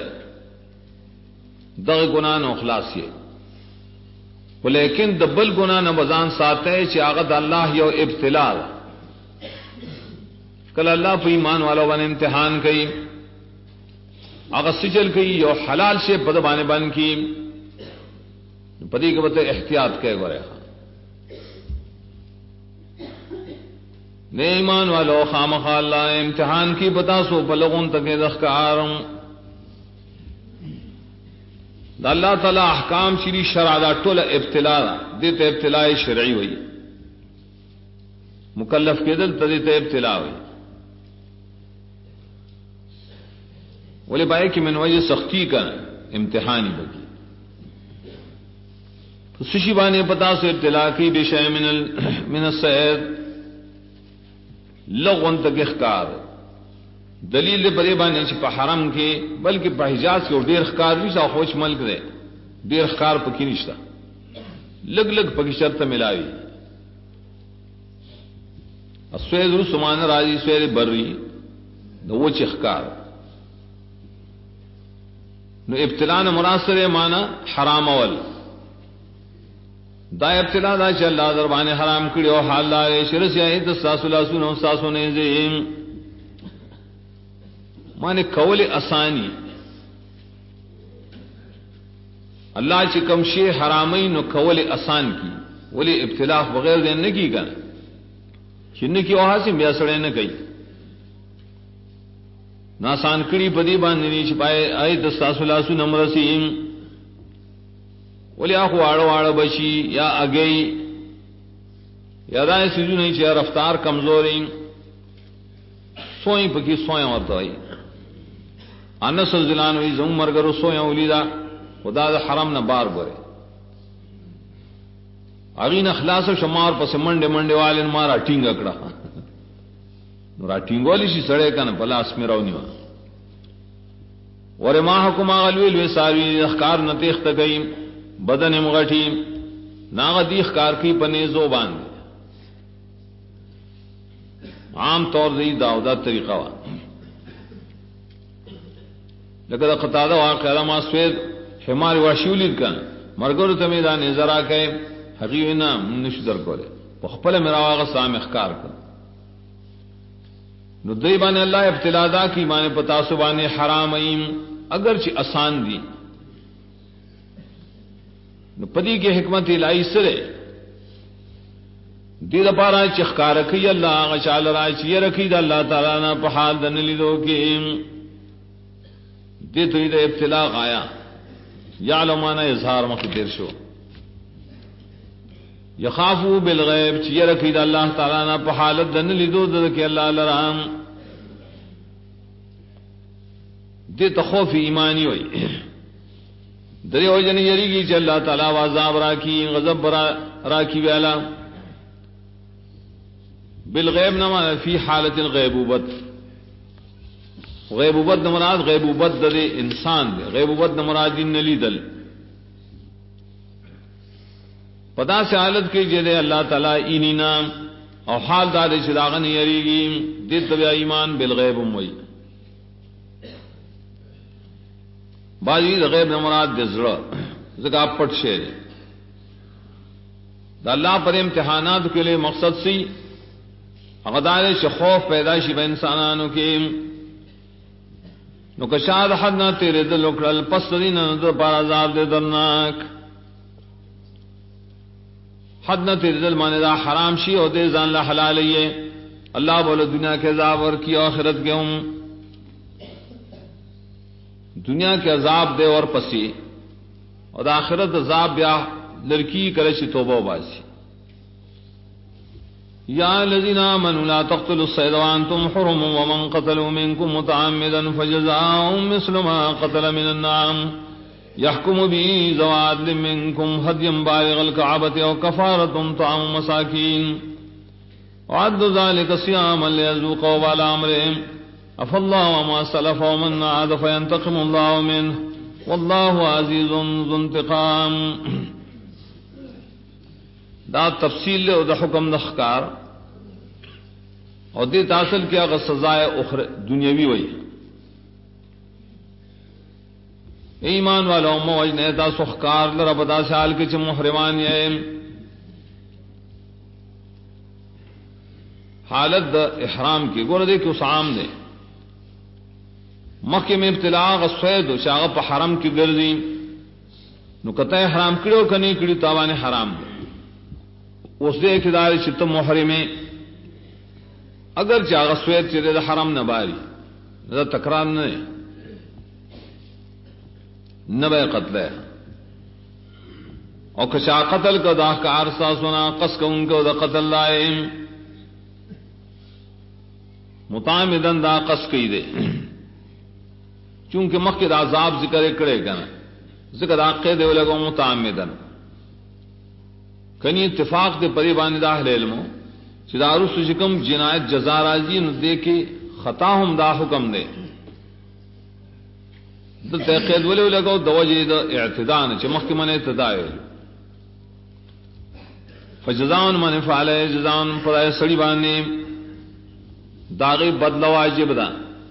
دغه گناہ نو خلاص یې ولیکن د بل گناہ نه بزان ساته چې هغه د الله یو ابتلا کله الله په ایمان والو باندې امتحان کوي هغه سجل کوي یو حلال شی په باندې باندې کی پدې کې به احتیاط کوي غره نے ایمان والو خامخ اللہ امتحان کی بتا سو بلغون تک دخکارم دا اللہ تعالی احکام شری شرع دا ټول ابتلا دیتے ابتلاء شرعی ہوئی مکلف کے دل تدیتے ابتلا ہوئی ولی بھائی کہ من وجہ سختی کا امتحانی بکی تو سشی بانے پتا سو ابتلا کی بشیء من الصید لغون تک اخکار دلیل بری باندې چې په حرم کې بلکې په حجاز کې ډیر ښکار نشته خوش ملک دی ډیر ښکار پکې نشته لګ لګ پکې شرط ملاوي اسوید رسمان راځي سوید بری نو و چې ښکار نو ابتلاء مناصر معنا حرام اول دا ابتلا دا چې الله در باندې حرام کړی او حال لا شرس یا د ساسلاسونو ساسونه زم معنی کول اسانی الله چې کوم شی حرامي نو کول اسان کی ولی ابتلا بغیر دې نه کیږي چې نه کی او حاسم بیا سره نه کوي ناسان کړي بدی باندې چې پای آی د ساسلاسونو مرسیم ولی اخو واړه واړه بشي یا اگئی یا دای سيزو نه چې رفتار کمزوري سوئی پکې سوئی ورته وي انس زلان وی زم مرګرو سوئی ولیدا خدا د حرم نه بار غره اغین اخلاص شمار پس منډه منډه والن مارا ټینګ کړه نو را ټینګول شي سړی کنه پلاس مې راونی ور ما حکم غلویل وساوی اخکار نتیخت گئی بدن مغټی ناغ دی اخکار کی پنه زو باندې عام طور دی داودا طریقہ وا لکه قطاده واقعا ما سوید حمار واشولید کان مرګورو ته میدان نظر راکې حقیقتا نشو در کوله په خپل مراغه سام اخکار کړ نو دی باندې الله ابتلا دا کی باندې پتا سو باندې حرام ایم اگر چې آسان دي نو پدې کې حکمت الہی سره دې لپاره چې ښکار کوي الله هغه چاله را چې رکھی د الله تعالی نه په حال د نلیدو کې دې ته د ابتلا غایا یعلمانه اظهار مخ تیر شو یخافو بالغیب چې رکھی د الله تعالی نه په حالت د نلیدو د کې الله لرام دې ته خوف ایمانی وي درې وجنه یریږي چې الله تعالی عذاب راکی غضب راکی ویلا بالغیب نما فی حالت الغیبوبت غیبوبت مراد غیبوبت د انسان دی غیبوبت مراد نلیدل پدا سے حالت کې چې الله تعالی اینینا او حال دار چې داغه یریږي دې تبع ایمان بالغیب موي باجی د غیب مراد د زړه زګه پټ شي د الله پر امتحانات کے لیے مقصد سی اغدار سے خوف پیدا شي به انسانانو کې نو که شاد حد نه تیرې د لوکل پس دین نه پر عذاب دې درناک حد نه تیرې د معنی دا حرام شي او دې ځان له حلال یې الله بوله دنیا کې عذاب ورکی آخرت کې هم دنیا کے عذاب دے اور پسی اور آخرت عذاب بیا لڑکی کرے شی توبہ باسی یا الذین آمنوا لا تقتلوا الصید وانتم حرم ومن قتلوا منکم متعمدا فجزاء مثل ما قتل من النعم يحكم به ذو عدل منكم هديا بالغ الكعبة او كفارة طعام مساكين وعد ذلك صياما ليذوق وبال امرهم عفا الله وما سلف ومن عاد فينتقم الله منه والله عزيز ذو انتقام دا تفصیل له د حکم د احکار او دې تاصل کې هغه سزا اخرى دنیوي وي ایمان والو موج نه تاسو احکار لره په داسې حال کې چې محرمان یې حالت د احرام کې ګوره دې کې عام نه مکه میں ابتلا غسید او شاغه په حرم کې ګرځي نو کته حرام کړو کني کړي تاوانه حرام اوس دې اقتدار چې ته محرمه اگر چاغه سوید چې د حرم نه باري دا تکرار نه به قتل او کشا قتل کا دا کار ساسونا قص کو ان کو دا قتل لائم متعمدن دا قص کی دے چونکہ مکہ دا عذاب ذکر کرے کنا ذکر عقید دے لگو متعمدن کنی اتفاق دے پری باندې دا اہل علم چې دا رس شکم جنایت جزا راځي نو دے کې خطا هم دا حکم دے دلته قید ولې لګو د وجې د اعتداء چې مخکې منه اعتداء فجزاء من فعل جزاء پر سړي باندې داغه بدلا واجب ده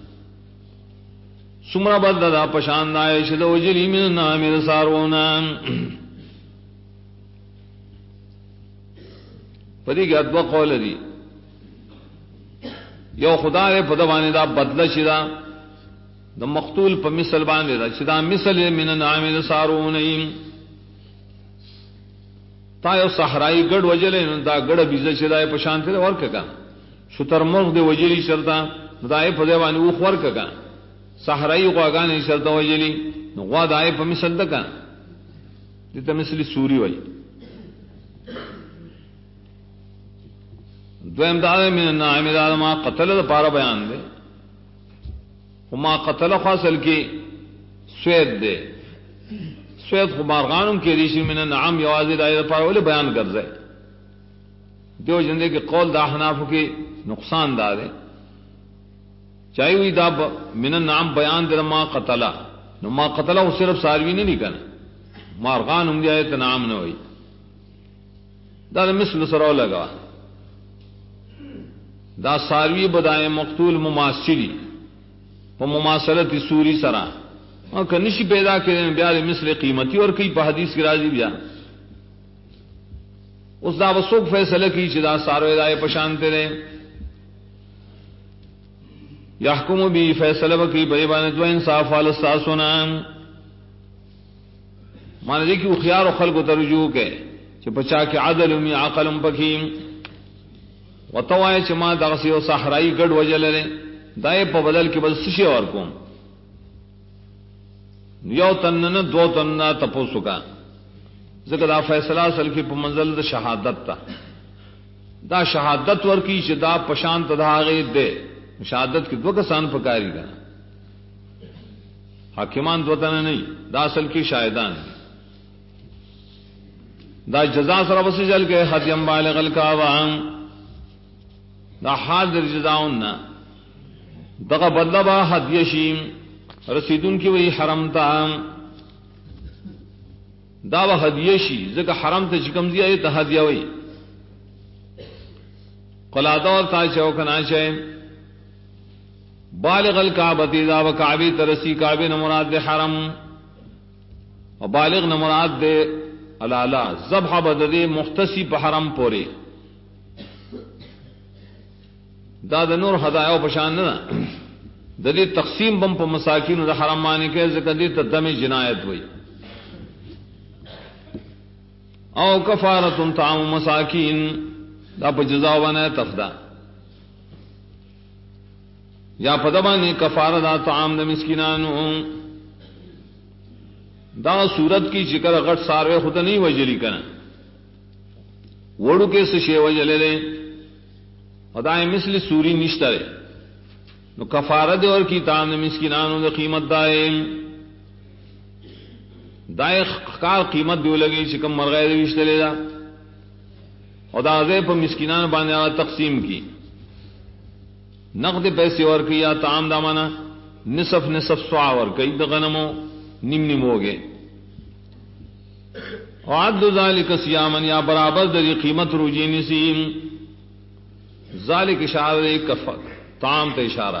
سمرا بدلا پشان دای چې د وجې من نامه سارونه پدې کې ادو قول دي یو خدای په دوانه دا بدله شي دا د مقتول په مثل باندې دا چې دا مثل من نعام سارون تا یو صحرائی ګډ وجلې نو دا ګډه بيزه چې دا په شان ته ورکګه شتر مرغ دی وجلی شرطا دای په دیوانی و خور کګه صحرائی غواګانې شرطا وجلی نو غوا دای په مثل دکا دته مثلی سوری وای. دویم دا من النعم دا ما قتل دا پارا بیان دے وما قتل خاصل کی سوید دے سوید خو مارغانم کی ریشی من النعم یوازی دا پارا ولی بیان کر دے دیو جندے کے قول دا حنافو کی نقصان دا دے چاہیے ہوئی دا من النعم بیان دے ما قتل نو ما قتل وہ صرف ساروی نہیں کنا مارغانم دی آیت نعم نہ ہوئی دا مثل سرو لگا دا ساروی بدائے مقتول مماثلی و مماثلت سوری سرا اور کنشی پیدا کریں بیار مثل قیمتی اور کئی پا حدیث کی راضی بیا اس دا وسوک فیصلہ کی چدا ساروی دائے پشانتے رہے یحکم بھی فیصلہ بکی بریبانت و انصاف والستاسونا مانا دیکھی اخیار و خلق و ترجوع کے چھ پچا کے عدل امی عقلم پکیم وتوای چې ما دغه یو صحرائی ګډ وجلره دای په بدل کې بل سشي ور کوم یو تن نه دو تن نه تاسو کا ځکه دا فیصله اصل کې په منزل د شهادت تا دا شهادت ورکی چې دا پشان تداغه دې شهادت کې دوه کسان پکاري دا حاکمان دو تن نه دا اصل کې شاهدان دا جزا سره وسجل کې حدیم بالغ الکاوان دا حاضر جزاؤن دغه بدلبا هدیشیم رسیدون کی وی حرم تا دا و هدیشی ځکه حرم ته چکم دی ته هدیه وی قلادور تا چو کنا چه بالغ الکعبه دا و کعبه ترسی کعبه نه مراد ده حرم او بالغ نه مراد ده الالا ذبح بدده مختصی په حرم پوری دا د نور هدايا او پشان نه د دې تقسیم بم په مساکین د حرم باندې کې ځکه دې ته دمه جنایت وای او کفاره طعام مساکین دا په جزا باندې تفدا یا په دمانه کفاره دا طعام د مسکینانو دا صورت کی ذکر غټ ساروی خود نه وجلی کنه وړو کې څه شی وجلې خدای مثل سوری نشتره نو کفاره دے اور کی تام مسکینانو دے قیمت دائم دائے کار قیمت دیو لگی چکم مرغے دے وشتلے دا خدا دے پا مسکینان باندې آغا تقسیم کی نقد پیسے اور کی یا تام دامانا نصف نصف سوا اور کی دا غنمو نیم نیم ہو گئے وعد ذالک سیامن یا برابر دری قیمت روجی نسیم ذالک اشارہ کفر طعام تے اشارہ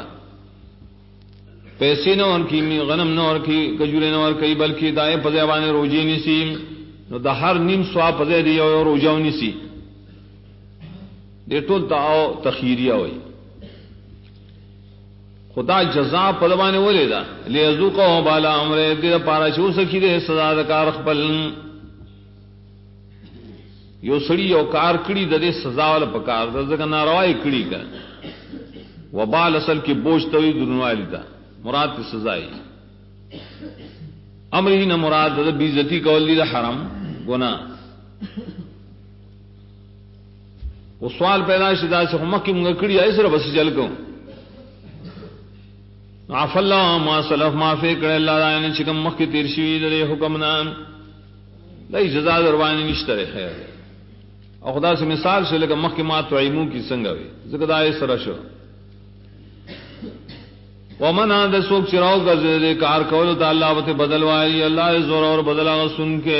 پیسے نہ اور کی غنم نہ اور کی کجورے نہ اور کئی بلکہ دائے پزیبان روجی نسیم نو دا ہر نیم سوا پزے دی اور روجاو نسی دے ټول تاو تخیریہ ہوئی خدا جزا پدوانے ولے دا لیذوقوا بالا امر دے پارا شو سکی دے سزا دا کار خپل یو سړی یو کار کړي د دې سزا ول پکار د ځکه ناروايي کړي کا وبال اصل کې بوج توي درنوالی دا مراد ته سزا ای امر هی نه مراد د بیزتی کول دي د حرام ګناه او سوال پیدا شدا چې مکه موږ کړي ای سره بس چل کو عف الله ما سلف ما فی کړه الله دا نه چې کوم مکه تیر شي د حکم نه دای جزا دروانی نشته خیر او خدا سے مثال سے لگا محکمات و عیموں کی سنگا ہوئی ذکر دائے سرشو ومن آدھے سوک چراؤ کا زیدے کار کولو تا اللہ وطے بدلوائی اللہ زور اور بدلا سن کے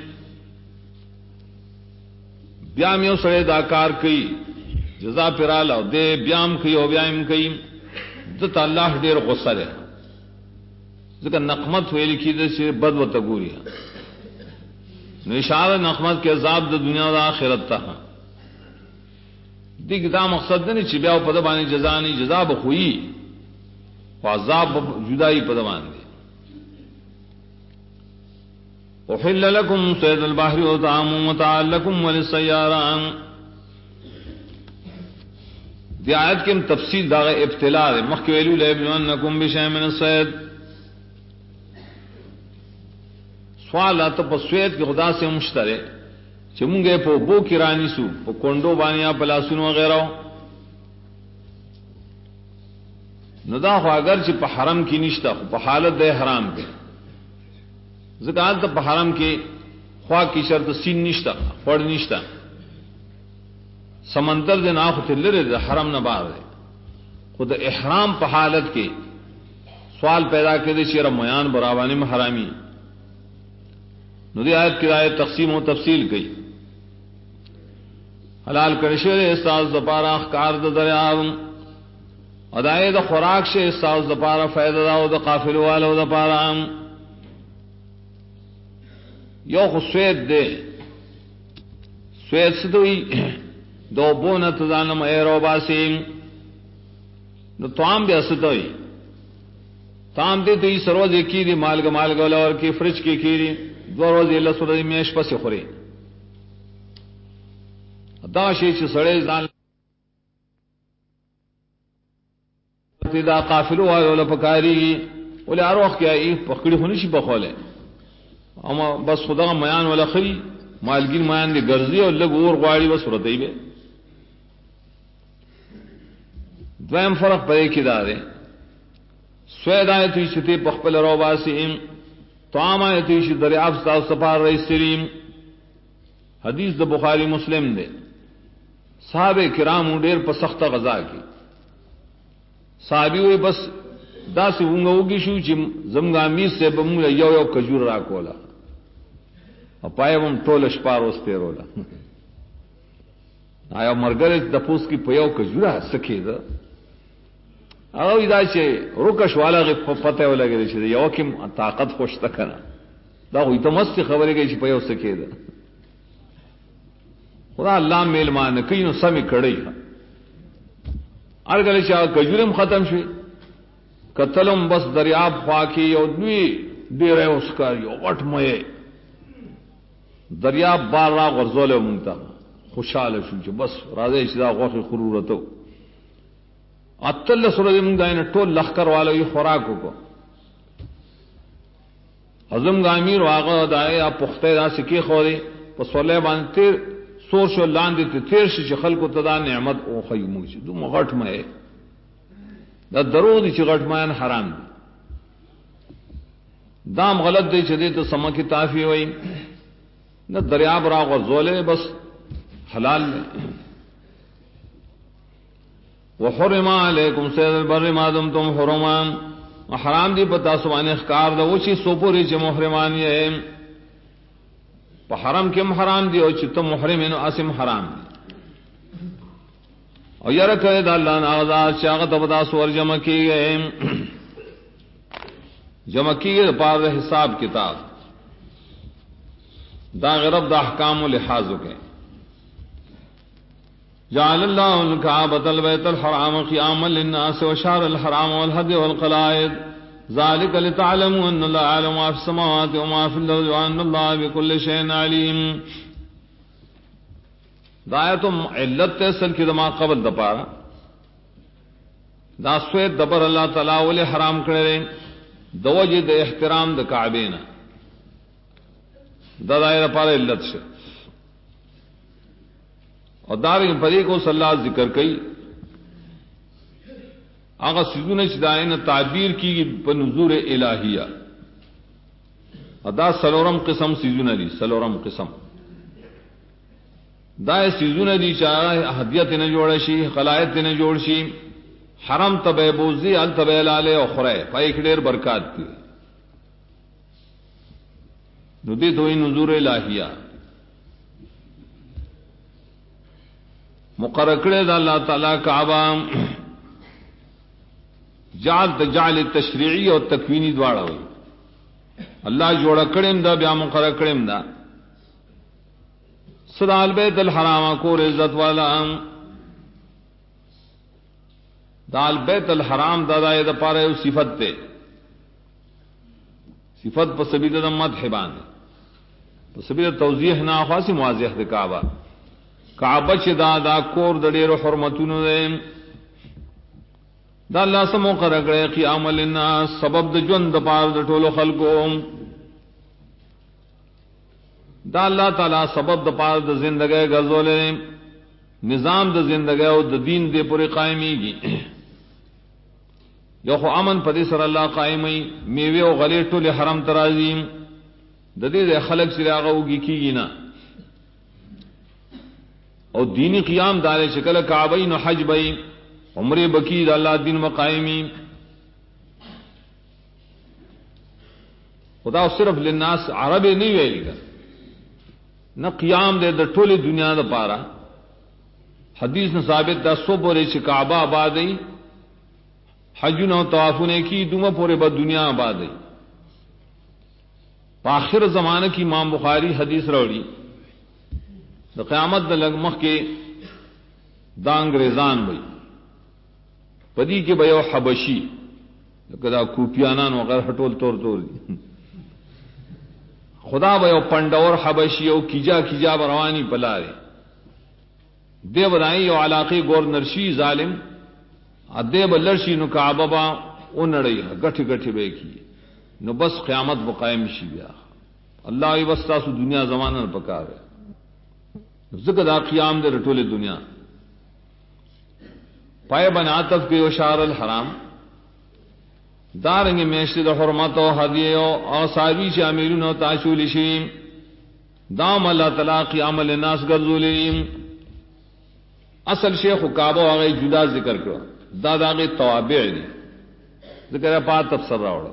بیام یو سڑے دا کار کئی جزا پرالا دے بیام کئی او بیام کئی دتا اللہ دیر غصہ دے ذکر نقمت ہوئی لکھی دے سے بد و تگوری نو اشارہ نقمت کے عذاب د دنیا و آخرت تا دیکھ دا مقصد نہیں چی بیاو پدبانی جزا نہیں جزا بخوئی و عذاب جدائی پدبان دی احل لکم سید البحر و طعام متعال لکم وللسیاران دی آیت کے تفصیل داغ ابتلاء دے مخویلو لیبنونکم بشای من السید سوال ته په سوید کې خدا سے مشتره چې مونږه په بو کې رانی سو په کندو باندې په لاسونو وغیرہ نو دا خو اگر چې په حرم کې نشته خو په حالت د حرام کې زکات په حرم کې خوا کی شرط سین نشته خور نشته سمندر د نه خو تلره د حرم نه بار دی خود احرام په حالت کې سوال پیدا کړي چې رمیان براوانی میں حرامي نو دی آیت کی آیت تقسیم و تفصیل کئی حلال کرشور استاذ دپارا اخکار دا دریاب ادائے دا خوراک شے استاذ دپارا فیدہ دا دا قافل والا دا پارا یو خو سوید دے سوید ستوئی دو بونت دانم ایرو باسیم نو توام بیا ستوئی تام دے تو سروز کی دی مالگا اور کی فرج کی دی دو روز اللہ سورہ میش پس خوري دا شی چې سړی ځان دا قافلو ولا پکاري ولا اروخ کې ای پکړي خونی شي بخوله اما بس خدا میان ولا خري مالګین میان دي ګرځي او لګ اور غواړي بس ورته دی دویم فرق پرې کې دا دی سویدایت چې ته په خپل روباسي طعام ایتیش دریاب ستا سپار رئیس سریم حدیث د بخاری مسلم دے صحابه کرام ډیر په سخت غذا کی صحابي وي بس دا سی وګوږي شو چې زمګا میز سے بمول یو کجور را کولا او پایوم ټول شپاروس تیرولا آیا مرګره د پوس کی په یو کجوره سکه ده او دا چې روکش والا غ پته ولګی چې یو کې طاقت خوشته کنه دا وي ته مست خبرې کوي چې په یو سکه ده خدا الله میلمان کینو سمې کړی ارګل چې کجورم ختم شي قتلم بس دریاب خوا کې یو دوی ډیر اوسکار یو وټ مې دریاب بار را غرزول مونږ خوشاله شو چې بس راځي چې دا غوخه خرورته اتل سورہ من داین ټول لخر والو یې خوراک وکړو اعظم غامیر واغه دایا پخته دا سکی خوري په صلی باندې تیر سور شو لاندې ته تیر شي چې خلکو ته دا نعمت او خیمو چې دوه غټ مې دا درو دي چې غټ مې حرام دي دام غلط دی چې دې ته سم کې تعفی وای نه دریاب را غرزولې بس حلال نه وحرم علیکم سید البر ما دمتم حرما حرام دی پتا سبحانه اخکار دا وچی سوپوری چې محرمان یې په حرم کې حرام دی او چې ته محرم نو اسم حرام دی او یره کړه د الله نه آزاد شاغت پتا سور جمع کیږي جمع کیږي په حساب کتاب دا غرب د احکام او لحاظ وکړي جعل الله الكعبة البيت الحرام قياما للناس وشهر الحرام والهدي والقلائد ذلك لتعلموا أن الله يعلم ما في السماوات وما في الأرض وأن الله بكل شيء عليم دایتم علت تسل کی دما قبل دپارا دا سوید دبر اللہ تعالی ول حرام کړي دوجه د احترام د کعبینا دا دایره پر علت شه اور دارین پدې کو صلی الله ذکر کړي هغه سيزونه چې داینه تعبیر کیږي په نزور الہیہ ادا سلورم قسم سيزونه دي سلورم قسم دا سيزونه دي چې هدیت نه جوړ شي خلایت نه جوړ شي حرم تبع بوزي ال تبع لاله او خره پای کډیر برکات دي نو دې دوی نزور الہیہ مقرر کړه د الله تعالی کعبه جعل تشریعی او تکوینی دواړه وي الله جوړ کړم دا بیا مقرر کړم دا صدال بیت الحرام کو عزت والا دال بیت الحرام دادای د پاره یو صفت ته صفت په سبیل د مدح باندې په سبیل توضیح نه خاصی واضح د کعبه کعبه چې دا کور د ډېرو حرمتونو ده دا الله سمو قرغه قیام للناس سبب د ژوند د پاره د ټولو خلقو دا اللہ تعالی سبب د پار د زندګۍ ګرځولې نظام د زندګۍ او د دین دې پورې قائميږي یو خو امن پدې سره الله قائمي میوه او غلې ټول حرم ترازیم د دې خلک سره هغه وږي کیږي نه او دینی قیام دار شکل کعبین و حج بئی عمره بکی د الله دین مقایمی خدا صرف للناس عرب نه ویل نه قیام دے د ټوله دنیا د پاره حدیث نے ثابت دا سو پورے چې کعبہ آبادی حجونه او طوافونه کی دومره پورے په دنیا آبادی په آخر زمانہ کی امام بخاری حدیث راوړي د قیامت د لګمخ کې دا انګريزان وي پدې کې به یو حبشي کدا کوپیانان وغیر هټول تور تور دي خدا به یو پندور حبشي او کیجا رواني بلاره دی ورای یو علاقه گورنر شي ظالم ادب لرشي نو کعبه با اونړی غټي به کی نو بس قیامت به قائم شي بیا الله ای وستاسو دنیا زمانہ نه پکاره ذکر دا قیام دے رټول دنیا پای بن عطف کې او شهر الحرام دارنګ میشت د حرمت او هدیه او ساوی شاملون او تاشول شي دام الله تعالی قیام الناس ګرځولې اصل شیخ کعبه هغه جدا ذکر کړو دا دغه توابع دي ذکر په تفسیر راوړل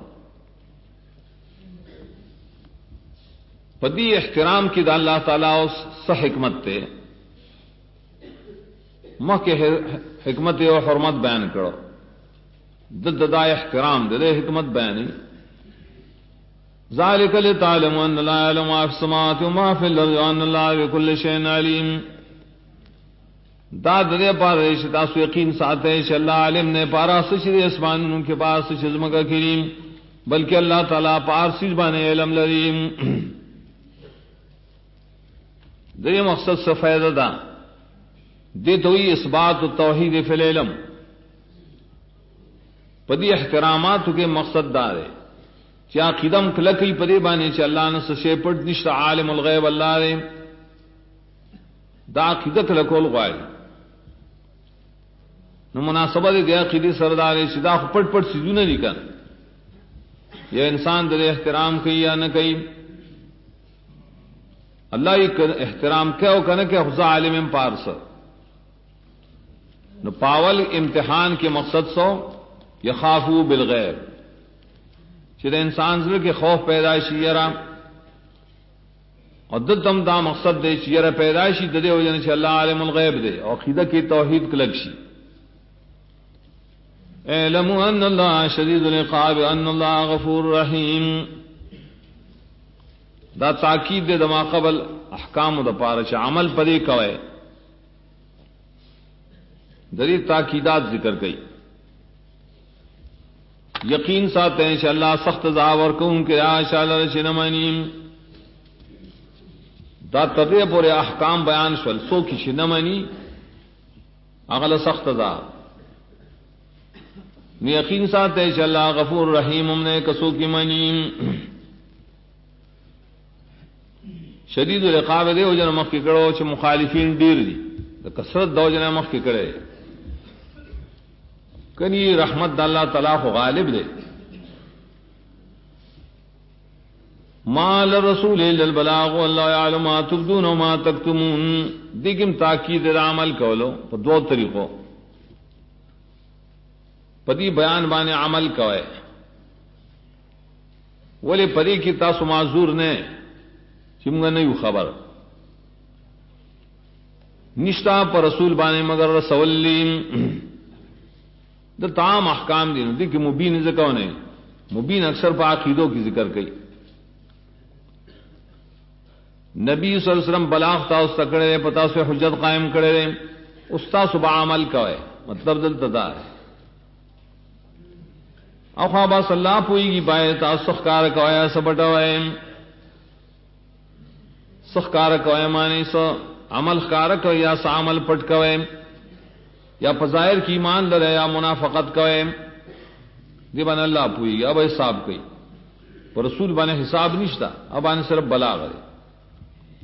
پدی احترام کی دا اللہ تعالی او صح حکمت تے مکه حکمت او حرمت بیان کرو دا احترام دے حکمت بیانی ذالک لتعلم ان لا يعلم ما في السماوات وما في الارض وان الله بكل شيء عليم دا دے پار تاسو یقین ساتے کہ اللہ عالم نے پارا سچ اسمانوں کے پاس شزمگا کریم بلکہ اللہ تعالی پار سچ بانے علم لریم دې مقصد څه فائدہ ده دې دوی اثبات توحید فی العلم پدې احتراماتو کې مقصد دار ہے چې عقیدم کله کوي پدې باندې چې الله نه څه شی پټ نشته عالم الغیب الله دې دا عقیده کله کول غواړي نو مناسبه دې عقیده سردار چې دا پټ سيزونه دي کنه یا انسان دې احترام کوي یا نه کوي اللہ احترام کیا ہو کہنا کہ خدا عالم پارس نو پاول امتحان کے مقصد سو یخافو بالغیب چرے انسان زر کے خوف پیدائشی یرا اور دم دا مقصد دے چیرا پیدائشی دے ہو جانے چھ اللہ عالم الغیب دے اور عقیدہ کی توحید کلکشی اعلموا ان اللہ شدید العقاب ان اللہ غفور رحیم دا تاکید دے دما قبل احکام د پاره چې عمل پدې کوي دری تاکیدات ذکر کړي یقین ساتھ ہیں انشاءاللہ سخت عذاب اور کون کے انشاءاللہ شنمانیم دا تدے پورے احکام بیان شول سو کی شنمانی اغل سخت عذاب یقین ساتھ ہیں انشاءاللہ غفور رحیم ہم نے کسو کی منیم شدید العقاب دے او جن مخ کی کڑو چې مخالفین ډیر دي د کثرت دو جن مخ کی کړي کني رحمت الله تعالی خو غالب دے مال رسول الا البلاغ والله يعلم ما تبدون وما تكتمون دګم تاکید عمل کولو په دوه طریقو پدی بیان باندې عمل کوي ولی پدی کی تاسو معذور نه چمغه نه یو خبر نشتا پر رسول باندې مگر رسولین د تمام احکام دي نو دي کې مبین ذکر نه مبین اکثر په عقیدو کی ذکر کوي نبی صلی الله علیہ وسلم بلاغ تاسو تکړه پتا سو حجت قائم کړي استاد صبح عمل کوي مطلب دلته دا او خوا صلی الله پویږي پای تاسو ښکار کوي سبټوي سخکار کوي معنی سو عمل ښکار کوي یا عمل پټ کوي یا فظاہر کی ایمان لري یا منافقت کوي دی باندې الله پوي اب حساب کوي پر رسول باندې حساب نشتا اب باندې صرف بلاغ لري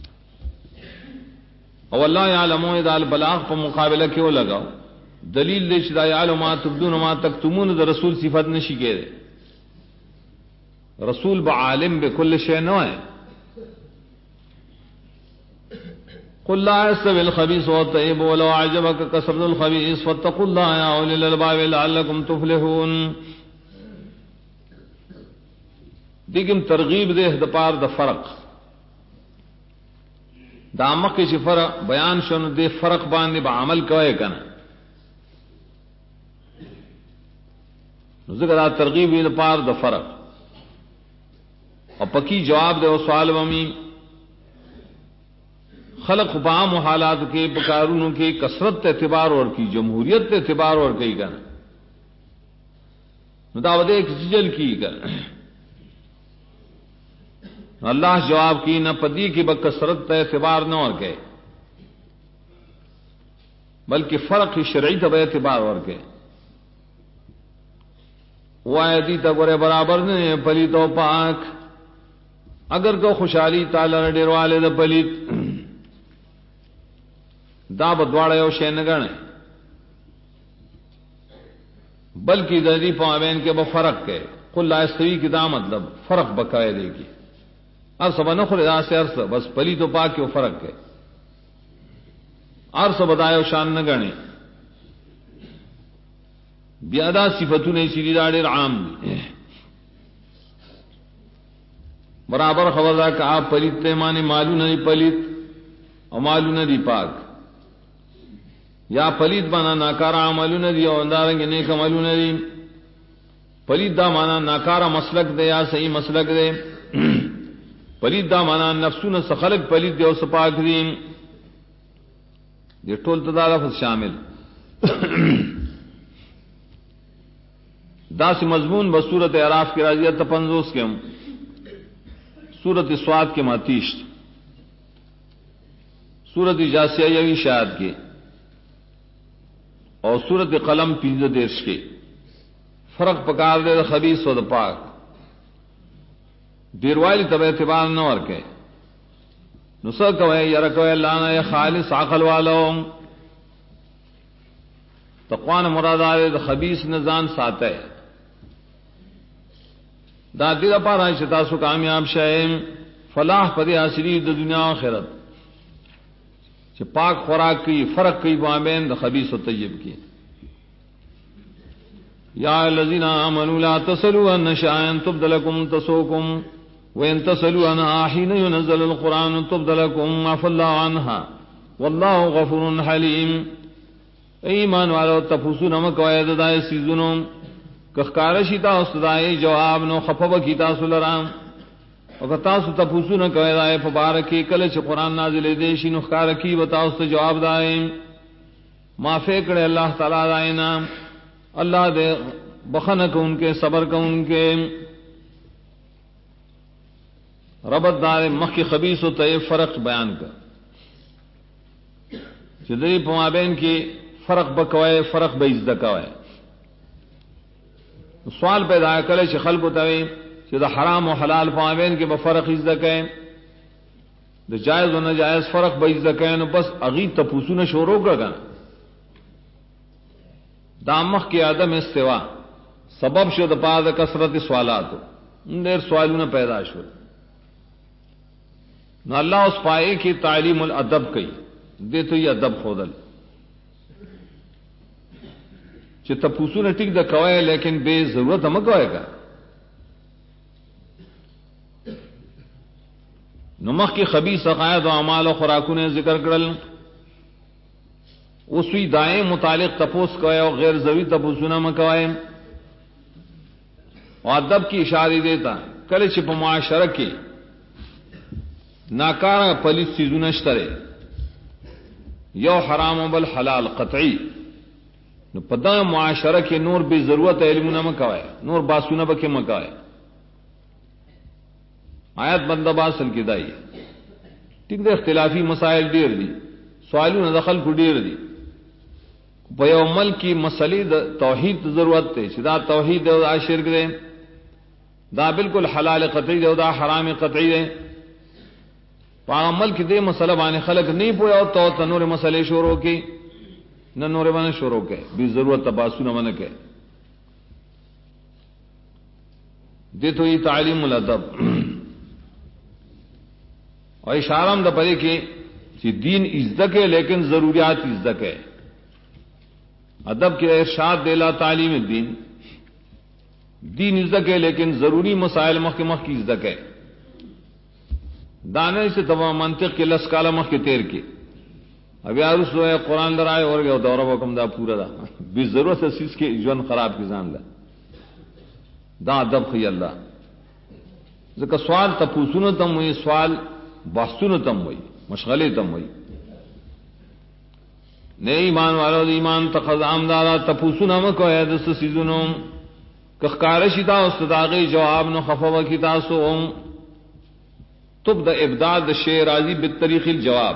او الله يعلم اذا البلاغ په مقابله کې ولګاو دلیل دې چې دا يعلم ما تبدون ما تكتمون د رسول صفات نشي کېده رسول بعالم بكل شيء نه ہے قل لا يستوي الخبيث والطيب ولو أعجبك كثرة الخبيث فاتقوا الله يا أولي الألباب لعلكم تفلحون دیکھم ترغیب دے د پار د فرق دا مکه چې فرق بیان شونه دے فرق باندې به عمل کوي کنه نو ذکر ترغیب د پار د فرق او پکی جواب دے او سوال ومی خلق عام حالات کے پکارونوں کے کثرت اعتبار اور کی جمہوریت اعتبار اور کئی کر مداوت ایک سجل کی کر اللہ جواب کی نہ پدی کی بکثرت اعتبار نہ اور کے بلکہ فرق شرعی تب اعتبار اور کے وہ آیتی تگورے برابر نے پلیت و پاک اگر کو خوشحالی تعالی ډیر والے د پلیت دا بدواړه یو شی نه غنه بلکې د دې په مابین کې به فرق کې قل لا استوی کی دا مطلب فرق بقای دی کی ار سب نه خو دا سر بس پلیت و پاک کې فرق کې ار سب بدایو شان نه غني بیا دا صفاتونه چې دا ډېر عام دي برابر خبردار کہ آپ پلیت تے مانے مالو نہیں پلیت اور مالو نہیں پاک یا پلیت مانا ناکارا عملو نہیں اور اندارنگ نیک عملو نہیں پلیت دا مانا ناکارا مسلک دے یا صحیح مسلک دے پلیت دا مانا نفسون سخلق پلیت دے اور سپاک دے یہ ٹول تدا لفظ شامل دا سی مضمون بصورت اعراف کی راضیت تپنزوس کے ہم سورت سواد کے ماتیش سورت جاسیہ یوی شاید کے اور سورت قلم پینز دیش کے فرق پکار دے خبیث و د پاک دیروالی تب اعتبار نہ اور کے نسر کوئے یرکوئے لانا یا خالص عقل والو تقوان مراد آدے د خبیث نزان ساتے دا دې لپاره چې تاسو کامیاب شئ فلاح پدې حاصلې د دنیا او آخرت چې پاک خوراک کی فرق کوي بابین د خبيث او طیب کی یا الذین آمنوا لا تسلوا عن شيء تبدلکم تسوکم وان تسلوا عن حين ينزل القرآن تبدلکم عفى الله عنها والله غفور حلیم ایمان والو تفوسو نمک وایده دای سیزونو کخکارشی تا استدائی جواب نو خفب کی تاسو لرام او تاسو تفوسو نہ کوي دای په بار کې کله چې قران نازل دی شي نو ښکار کی وتاو ته جواب دای معافی کړه الله تعالی داینا الله دې بخنه کو ان کے صبر کو ان کے ربط دار مخ خبیث و طیب فرق بیان کر چې دې په مابین کې فرق بکوي فرق به عزت کوي سوال پیدا کړي چې خلکو ته چې د حرام او حلال په مابین کې به فرق عزت کوي د جائز او ناجائز فرق به عزت کوي نو بس اغي ته پوسونه شروع کړه دا مخ کې عدم استوا سبب شو د پاره کثرت سوالات ډېر سوالونه پیدا شول نو الله اوس پائے کې تعلیم الادب کوي دې ته یې ادب خودل چې تاسو نه ټیک د کوي لیکن به ضرورت هم کويګا نو مخ کې خبيث عقاید او اعمال او خوراکونه ذکر کړل اوس وی دائم متعلق تپوس کوي او غیر ضروری تپوسونه مکوي او ادب کی اشاره دیتا کله چې په معاشره کې ناکاره پلیت سيزونه شته یو حرام او بل حلال قطعی نو په دا معاشره کې نور به ضرورت علمونه مکوي نور باسونه به کې مکوي آیات بنده باسل کې دای ټیک د اختلافي مسائل ډیر دي سوالونه دخل کو ډیر دي په یو ملکی مسلې د توحید ضرورت ته چې دا توحید او دا شرک دی دا بالکل حلال قطعی دی او دا حرام قطعی دی په عمل کې دې مسله باندې خلک نه پوهه او ته نور مسلې شروع کی نه نور باندې شروع کې به ضرورت تباسونه باندې کې دې ته یې تعلیم الادب او اشاره هم د پدې کې چې دین عزت کې لیکن ضرورت عزت کې ادب کې ارشاد دیلا تعلیم الدین دین عزت کې لیکن ضروری مسائل مخ کی عزت کې دانے سے تمام منطق کے لس کالا مخ کے تیر کے اب یار اس روئے قرآن لرائے اور گیا دورہ وکم دا پورا دا بھی ضرورت ہے سیس کے جون خراب کی زان دا دا ادب خی اللہ ذکر سوال تپوسون تم ہوئی سوال بحثون تم ہوئی مشغلے تم ہوئی نئے ایمان والا ایمان تخذ عامدارا تپوسون ہم کو ہے دس سیزنوں کخکارشی تا استداغی جواب نو خفوا کی تاسو تبدا ابداع د شی راضی بالطریق الجواب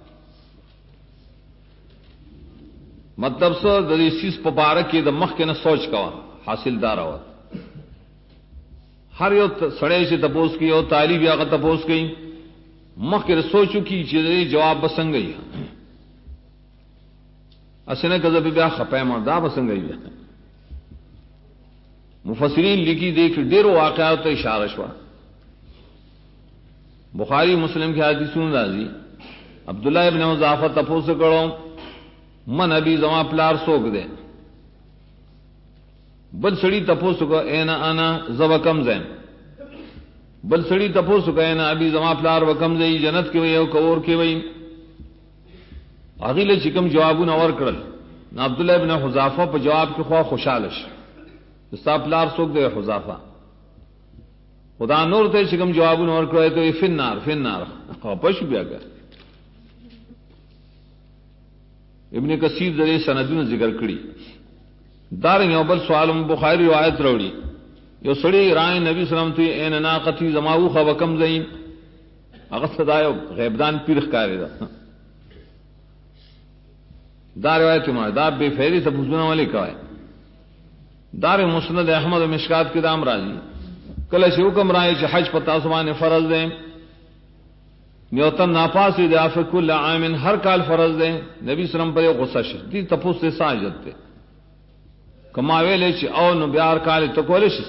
مطلب سو د دې سیس په باره کې د مخ کې نه سوچ کوا حاصلدار و هر یو سړی چې تپوس کی او طالب یا تپوس کی مخ کې سوچو کی چې دې جواب بسنګ ای اسنه کذب بیا خپه ما دا بسنګ ای مفسرین لیکي دې کې ډېر واقعات ته اشاره شوه بخاری مسلم کی حدیثوں راضی عبداللہ ابن حذافہ تپوس کرو من ابھی زما پلار سوک دے بل سڑی تپوس کو اینا انا زو کم زین بل سڑی تپوس کو اینا ابھی زما پلار وکم زئی جنت کی وئی او کور کی وئی اغیل چکم جوابونه اور کړل نو عبداللہ ابن حذافہ په جواب کې خو خوشاله ش ستا پلار سوک دے حذافہ خدا نور ته چې کوم جوابونه ورکړای ته فنار خپش بیا کړ ابن کثیر دغه سندونه ذکر کړي دار یو بل سوال بخاری روایت وروړي یو سړی رای نبی صلی الله علیه وسلم ته ان ناقتی زماو خو وکم زین هغه صدايو غیبدان پیر ښکاري دا روایت ما دا به فیری ته بوزونه ولي کوي دار مسند احمد مشکات کې دام راځي کله چې حکم راځي چې حج په تاسو باندې فرض دی نیوتن ناپاس دی اف کل عام هر کال فرض دی نبی صلی الله علیه وسلم پر غصه شي دي تاسو ته ساجت ته کما ویلې چې او نو بیا هر کال ته کول شي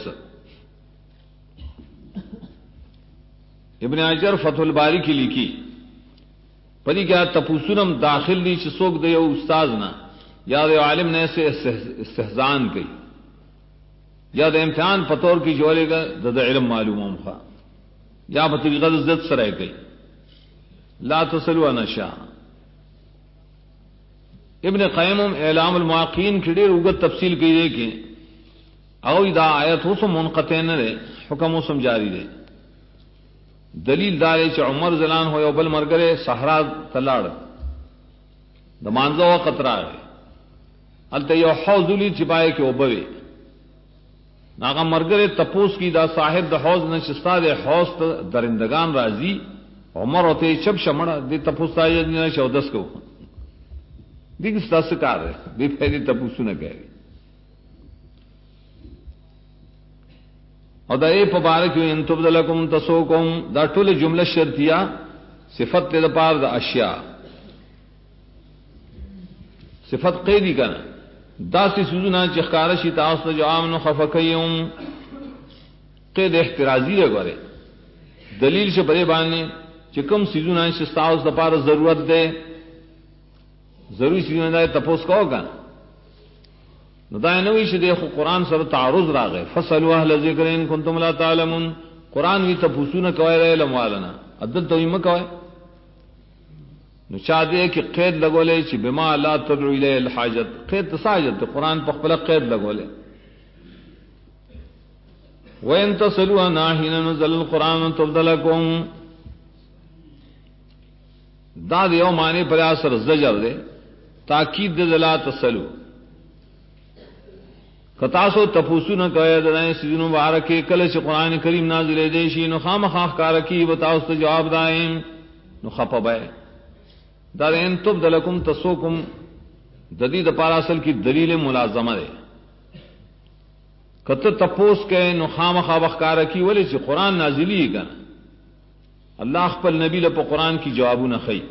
ابن حجر فتح الباری کی لیکي پدې کې تپوسونم داخل دي چې څوک دی یو استاد نه یا د عالم نه سے استهزان کوي یا د امتحان پتور کی جوړے گا د علم معلوموم ښا یا په طریقه د عزت سره کوي لا تسلوا نشا ابن قیم اعلام المواقین کې ډېر وګت تفصیل کوي کې او دا آیت اوس منقطع نه ده حکم اوس جاری ده دلیل دار چې عمر زلان هو یو بل مرګره صحرا تلاړ د مانځو وخت راغی الته یو حوض لی چپای کې وبوي ناغه مرګره تپوس کی دا صاحب د حوض نشستا د حوض درندگان راضی عمر ته چپ شمړه د تپوس تای نه شو دس کو دغه ستاسو کار دی په دې تپوس نه کوي او دا ای په بار کې ان تبدلکم تسوکم دا ټول جمله شرطیه صفت له پاره د اشیاء صفت قیدی کنه دا سی سوزنا چې ښکارا شي تاسو ته جواب نو خفقیم قید احترازی لګوره دلیل شه پرې باندې چې کوم سيزونه چې تاسو لپاره ضرورت ده ضروري سيزونه ده تاسو کوګا نو دا نه وی چې د قرآن سره تعارض راغی فصلوا اهل ذکر ان کنتم لا تعلمون قرآن وی تاسو نه کوي علم والنا عدل تویم کوي نو چا دې کې قید لګولې چې بما لا تدعو الیه الحاجت قید تساجد قرآن په خپل قید لګولې وان تصلوا ناحين نزل القرآن تبدلکم دا دیو معنی پر اثر زجر دے تاکید دے لا تسلو کتاسو تپوسو نہ کہے دای سيزونو مبارک کله چې قران کریم نازل دی شي نو خامخ کار کی وتاو ته جواب دایم نو خپبای دا ان تبدلکم تسوکم د دې د پار اصل کی دلیل ملازمه ده کته تپوس کې نو خامخ وقار کی ولې چې قران نازلی کنا الله خپل نبی له په قران کې جوابونه خي.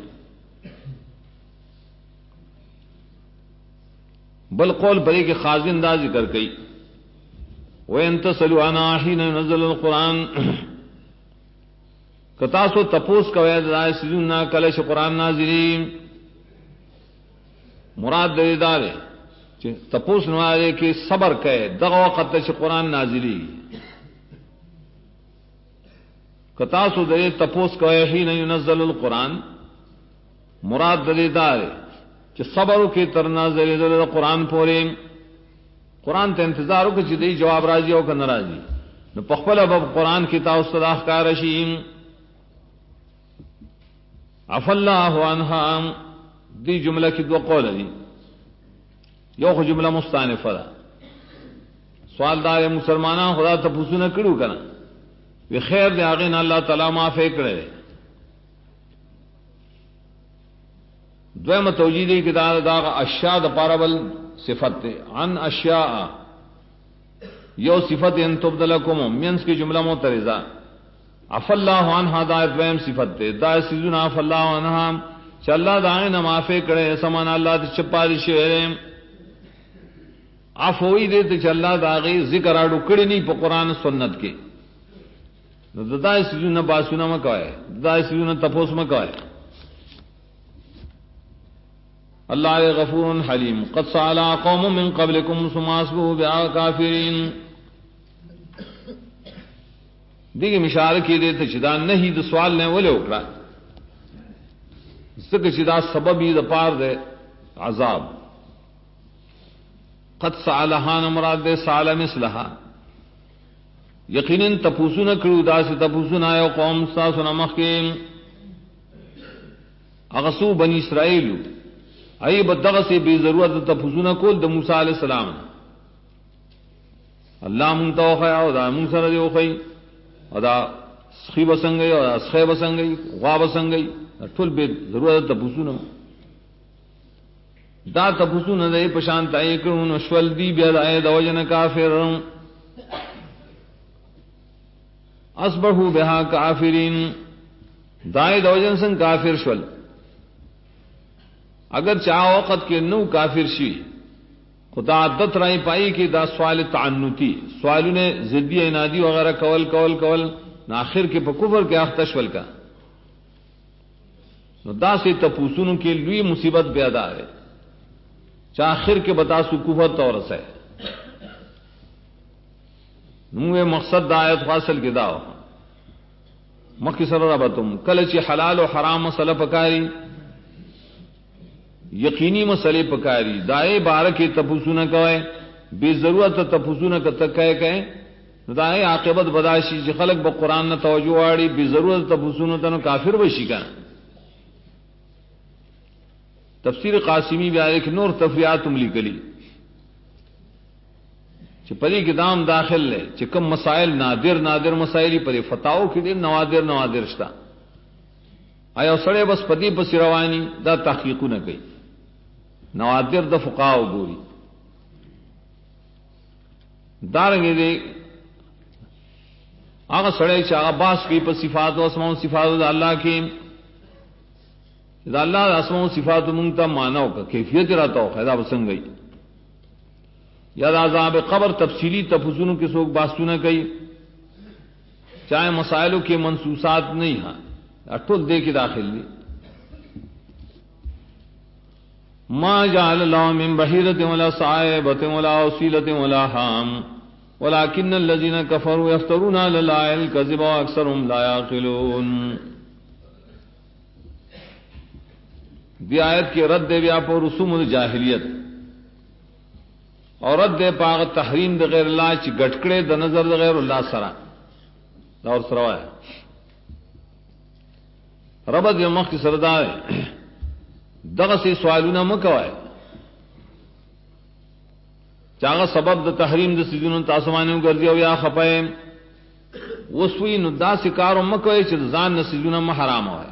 بل قول بری کے خازن دا ذکر کئی وَإِن تَسْأَلُوا عَنْهَا حِينَ يُنَزَّلُ الْقُرْآنُ کتاسو تپوس کوي دا سيزونه کله چې قران نازلي مراد دې دار چې تپوس نه وایي کې صبر کوي دغه وخت چې قران نازلي کتاسو دې تپوس کوي حين ينزل القرآن مراد دې دار چې صبر وکي تر نازلې د قران پورې قران ته انتظار وکړي چې دې جواب راځي او کنه راځي نو په خپل به قران کې تاسو ته احکار شي. عفا الله عنها دی جمله کې دوه قول دي یو خو جمله مستانفه ده سوال دار مسلمانان خدا ته پوښتنه کړو کنه وی خیر دی هغه نه الله تعالی معافی کړي. دویمه توجیه دی کې دا اشیاء د پاربل صفت ده عن اشیاء یو صفت ان تبدلکم مینس کی جمله معترضه عفا الله عنها دا دویم صفت ده دا سيزونه عفا الله عنها چې الله دا نه معافی کړي سمان الله د چپاري شوی عفوی دې چې الله دا غي ذکر اړو کړي نه په قران سنت کې نو دا سيزونه باسونه مکوای دا سيزونه تپوس مکوای. اللہ غفور حلیم قد سأل قوم من قبلكم ثم اصبحوا بها کافرین دیگه مشاره کې دې ته چې دا نه د سوال نه ولې وکړه څنګه چې دا سبب یې د پاره ده عذاب. قد سألها مراد ده سال مثلها یقینا تپوسونه کړو دا چې تپوسونه یو قوم تاسو نه مخکې هغه سو بنی اسرائیل ای بدغه سے بے ضرورت تفوزونه کول د موسی علی السلام الله مون ته خو او دا موسی سره دی خو او دا سخی بسنګي او سخی بسنګي غوا بسنګي ټول به ضرورت تفوزونه دا تفوزونه د په شان تای کړو شول دی بیا د وجن کافر اصبحوا بها کافرین دای د وجن سن کافر شول. اگر چاہ وقت کے نو کافر شی خدا عادت رائی پائی کہ دا سوال تعنتی سوالوں نے ضدی عنادی وغیرہ کول آخر کے کفر کے اختشول کا نو دا سے تپوسونوں کے لوی مصیبت پیدا ہے چاہ آخر کے بتاسو کفر طورس ہے نو مقصد دا آیت حاصل کے داو مکی سر ربتم کلچ حلال و حرام مسئلہ پکاری یقینی مسئلے پکاری دائے بارک تپوسونه کوي بے ضرورت تپوسونه کته دائے عاقبت بداشي چې خلق به قران نه توجه واړي بے ضرورت تپوسونه ته کافر وشي کا. تفسیر قاسمی بیا ایک نور تفریعات لیکلی چې پدې کې دام داخل لې چې کوم مسائل نادر مسائل پر فتاو کې دي نوادر شتا آیا سړی بس پدې پس رواني دا تحقیقونه کوي نوادر د فقهاو ګوري دارنګه دي هغه سړی چې هغه باس کوي په صفات او اسماء او صفات د الله کې دا الله د اسماء او صفات مونږ ته مانو کا کیفیت راته خو دا وسنګي یا د عذاب قبر تفصیلی تفصیلوں کې څوک باسونه کوي چاہے مسائلو کې منسوسات نه ها ټول دې کې داخل دي. ما جعل الله من بحيرة ولا صائبة ولا وسيلة ولا حام ولكن الذين كفروا يفترون على الله الكذب واكثرهم لا يعقلون. دی آیت کی رد دے بیا پر رسوم الجاہلیت اور رد دے پاغ تحریم د غیر الله چې ګټکړې د نظر د غیر الله سره دا اور سره وای رب دې مخ کی سردار دغه سي سوالونه مکوای چاغه سبب د تحریم د سيزونو تاسو باندې ګرځي او یا خپای وسوي نو دا سکارو مکوای چې ځان نه سيزونه حرام وای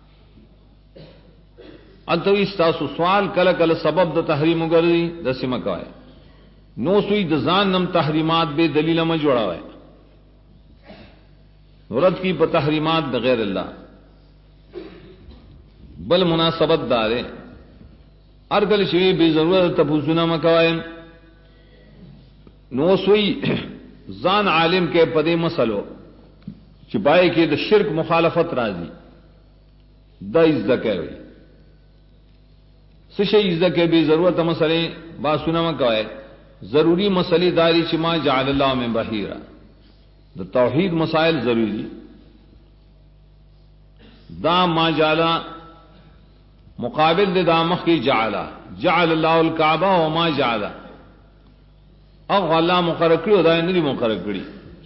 انتوي تاسو سوال کله کله سبب د تحریم ګرځي د سیمه کوي نو سوی د ځان نم تحریمات به دلیل ما جوړاوي ورت کی په تحریمات د غیر الله بل مناسبت دارے ارگل شوی بے ضرورت تپوسنا مکوائم نو سوئی زان عالم کے پدے مسلو چپائے کے دا شرک مخالفت راضی دا ازدکے ہوئی سشے ازدکے بے ضرورت مسئلے باسنا مکوائے ضروری مسئلے داری چما جعل اللہ میں بحیرہ دا توحید مسائل ضروری دا ما جعلا مقابل دے دامخ کی جعلا جعل اللہ الکعبہ وما جعلا اغ اللہ مقرر کری دا ندی مقرر کری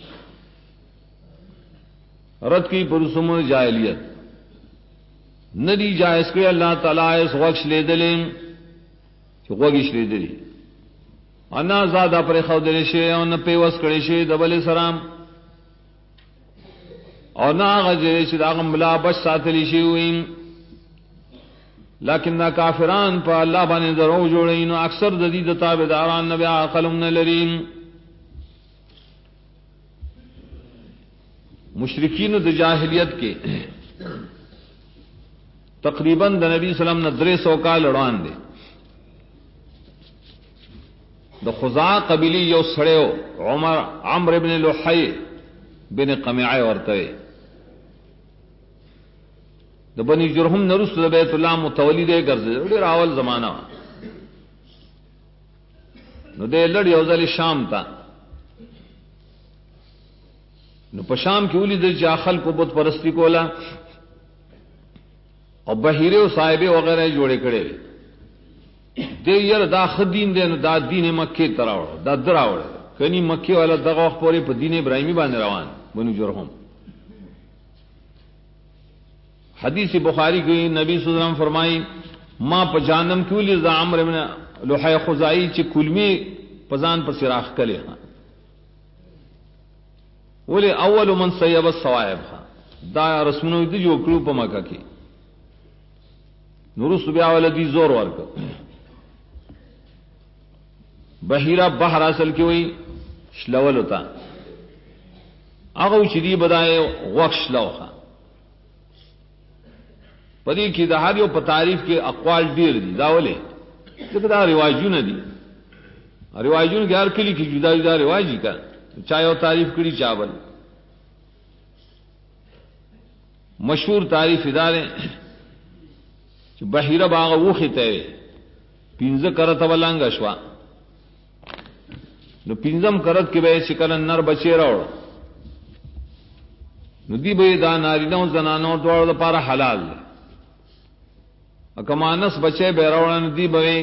رد کی پرسم جاہلیت ندی جائز کری اللہ تعالیٰ اس غکش لے دلیں غگش لے دلی انا زادہ پر خودلے شے اور نہ پیوس کڑے شے دبل سلام اور نہ غجرے شے داغم بلا بش ساتلی شے ہوئیں لیکن نہ کافران پا اللہ بانے درو جوڑین اکثر ددید تابداران نبی عقلم نلرین مشرکین د جاہلیت کے تقریباً دا نبی صلی اللہ علیہ وسلم نے 300 کا لڑان دے دا خزاع قبیلی یو سڑیو عمر بن لحی بن قمیع ورتوے دا بنی جرہم نرس دا بیت اللہ متولی دے گرزے دے راول زمانہ نو دے لڑ یوزل شام تا نو پشام کی اولی دے جاخل کو بت پرستی کولا اور بحیرے و صاحبے وغیرہ جوڑے کڑے دے یر دا خدین دے دا دین مکے تراوڑ دا دراوڑ کنی مکے والا دغا وقت پورے پا دین ابراہیمی بانے روان بنی جرہم حدیث بخاری کی نبی صلی اللہ علیہ وسلم فرمائی ما پا جانم کیوں لی دا عمر من لحی خزائی چی کلمی پزان پر سراخ کلے خان ولی اول من سیب السوائب خان دا رسمنوی دی جو کرو پا مکہ کی نورس بیا والدی زور ورکا بحیرہ بحر اصل کی ہوئی شلول ہوتا آگو چیدی بدائے وقت شلو خان پدی کی دہاریو پا تعریف کے اقوال دیر دی داولے لیکن دا رواجون دی رواجون کے ہر کلی کی جدا جدا رواجی کا چاہے وہ تعریف کری چاول مشہور تعریف ادارے بحیرہ باغ وخی تیرے پینز کرت ولانگ اشوا نو پینزم کرت کے بے شکل نر بچے روڑ نو دی بے دا نارینو زنانو دوڑ دا پارا حلال دے اکمانس بچے بے روڑا نو دی بے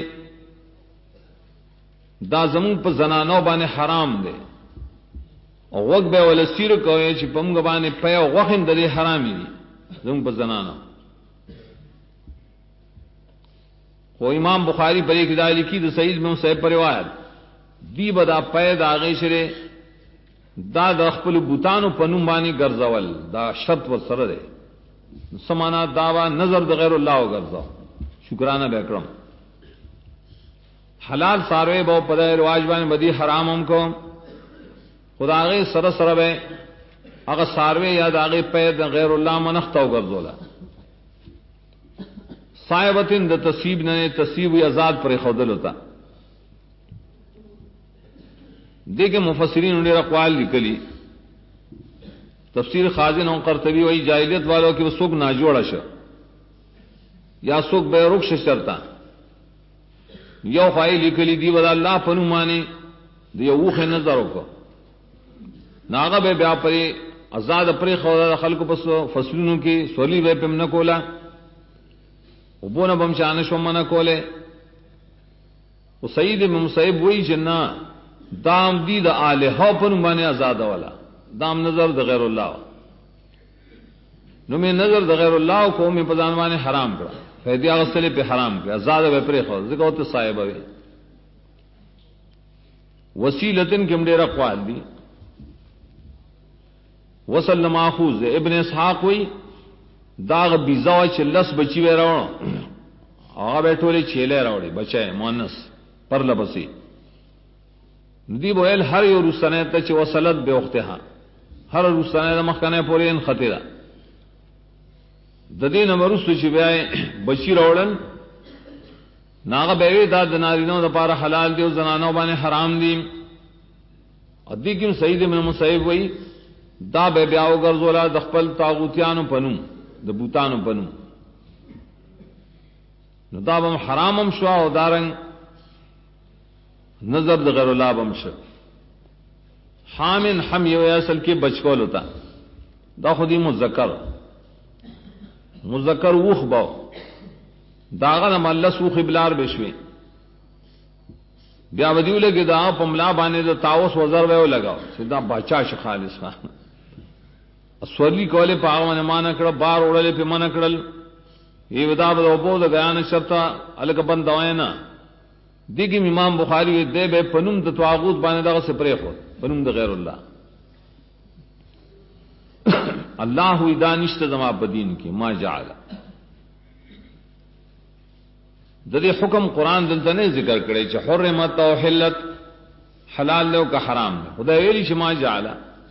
دا زمون پا زنانو بانے حرام دے اور وقت بے ولسیر کوئے چی پمگ بانے پے وقت دے حرامی دی زمون پا زنانو وہ امام بخاری پر ایک ہدایت لکھی تو سعید میں صحیح پر روایت دی بدا پید آغی شرے دا د خپل بوتانو پنوم باندې ګرځول دا شرط ور سره ده سمانا داوا نظر د غیر الله او ګرځاو شکرانه وکړم حلال ساروی به په رواج باندې بدی حرام هم کو خدای سره سره به هغه ساروی یا داغه پید غیر الله منخته او ګرځولا صاحبتن د تصیب نه تصیب یا آزاد پر خودل ہوتا دیکھیں مفسرین نے اقوال لکھلی تفسیر خازن اور قرطبی وہی جاہلیت والوں کی وہ سوک نہ جوڑا ش یا سوک بے رخ شرطا یو خواہی لکھلی دی ودا اللہ پنو مانے دی اوخ نظروں کو ناغا بے بیا پری آزاد پری خدا خلق پس فصلوں کی سولی بے پم نہ کولا ابو نہ بم چانش نہ کولے وہ سعید مصیب وہی جنا دام دی دا آلہو پر مانے آزاد والا دام نظر دا غیر اللہ نو میں نظر دا غیر اللہ کو میں پزانوانے حرام کرا فیدی آغسلے پہ حرام کرا آزاد وے پرے خواہ ذکر ہوتے صاحب ہوئے وسیلتن کم دیر اقوال دی وسلم آخوز دے ابن اسحاق ہوئی داغ بیزاو چلس بچی وے روڑا آغا بیٹھولے چھیلے روڑے بچے مونس پر لبسی دی بویل ہر یو رسنه ته چې وصلت به وختها هر رسنه د مخکنه پورې ان خطیرا د دې نمرستو چې بیا بشیر اورن ناغه به دا د نارینو لپاره حلال دي او زنانو باندې حرام دي. ادي کوم سید ابن مصیب وای دا به بیا وګرځولا د خپل طاغوتیانو پنوم د بوتانو پنوم نو دا به حرامم شو او دارنګ نظر د غیر الله بم شو. حامن حم یو اصل کې بچکول ہوتا دا خودی مذکر وخ باو داغه ملس وخ بلار بشوي بیا ودیو لګي دا په ملا باندې د تاوس وزر ویو لگاو سیدا بچا ش خالص خان اسورلی کوله په هغه باندې مان کړه بار وړلې په من کړل ای ودا په بو د بیان شرطه الګ بند واینا دیګي امام بخاری دې به پنوم د طاغوت باندې دغه سپری خو پنوم د غیر الله الله دانشت زما بدین کې ما جعل د دې حکم قران دلته نه ذکر کړي چې حرمت او حلت حلال له او حرام له خدای ویلي چې ما جعل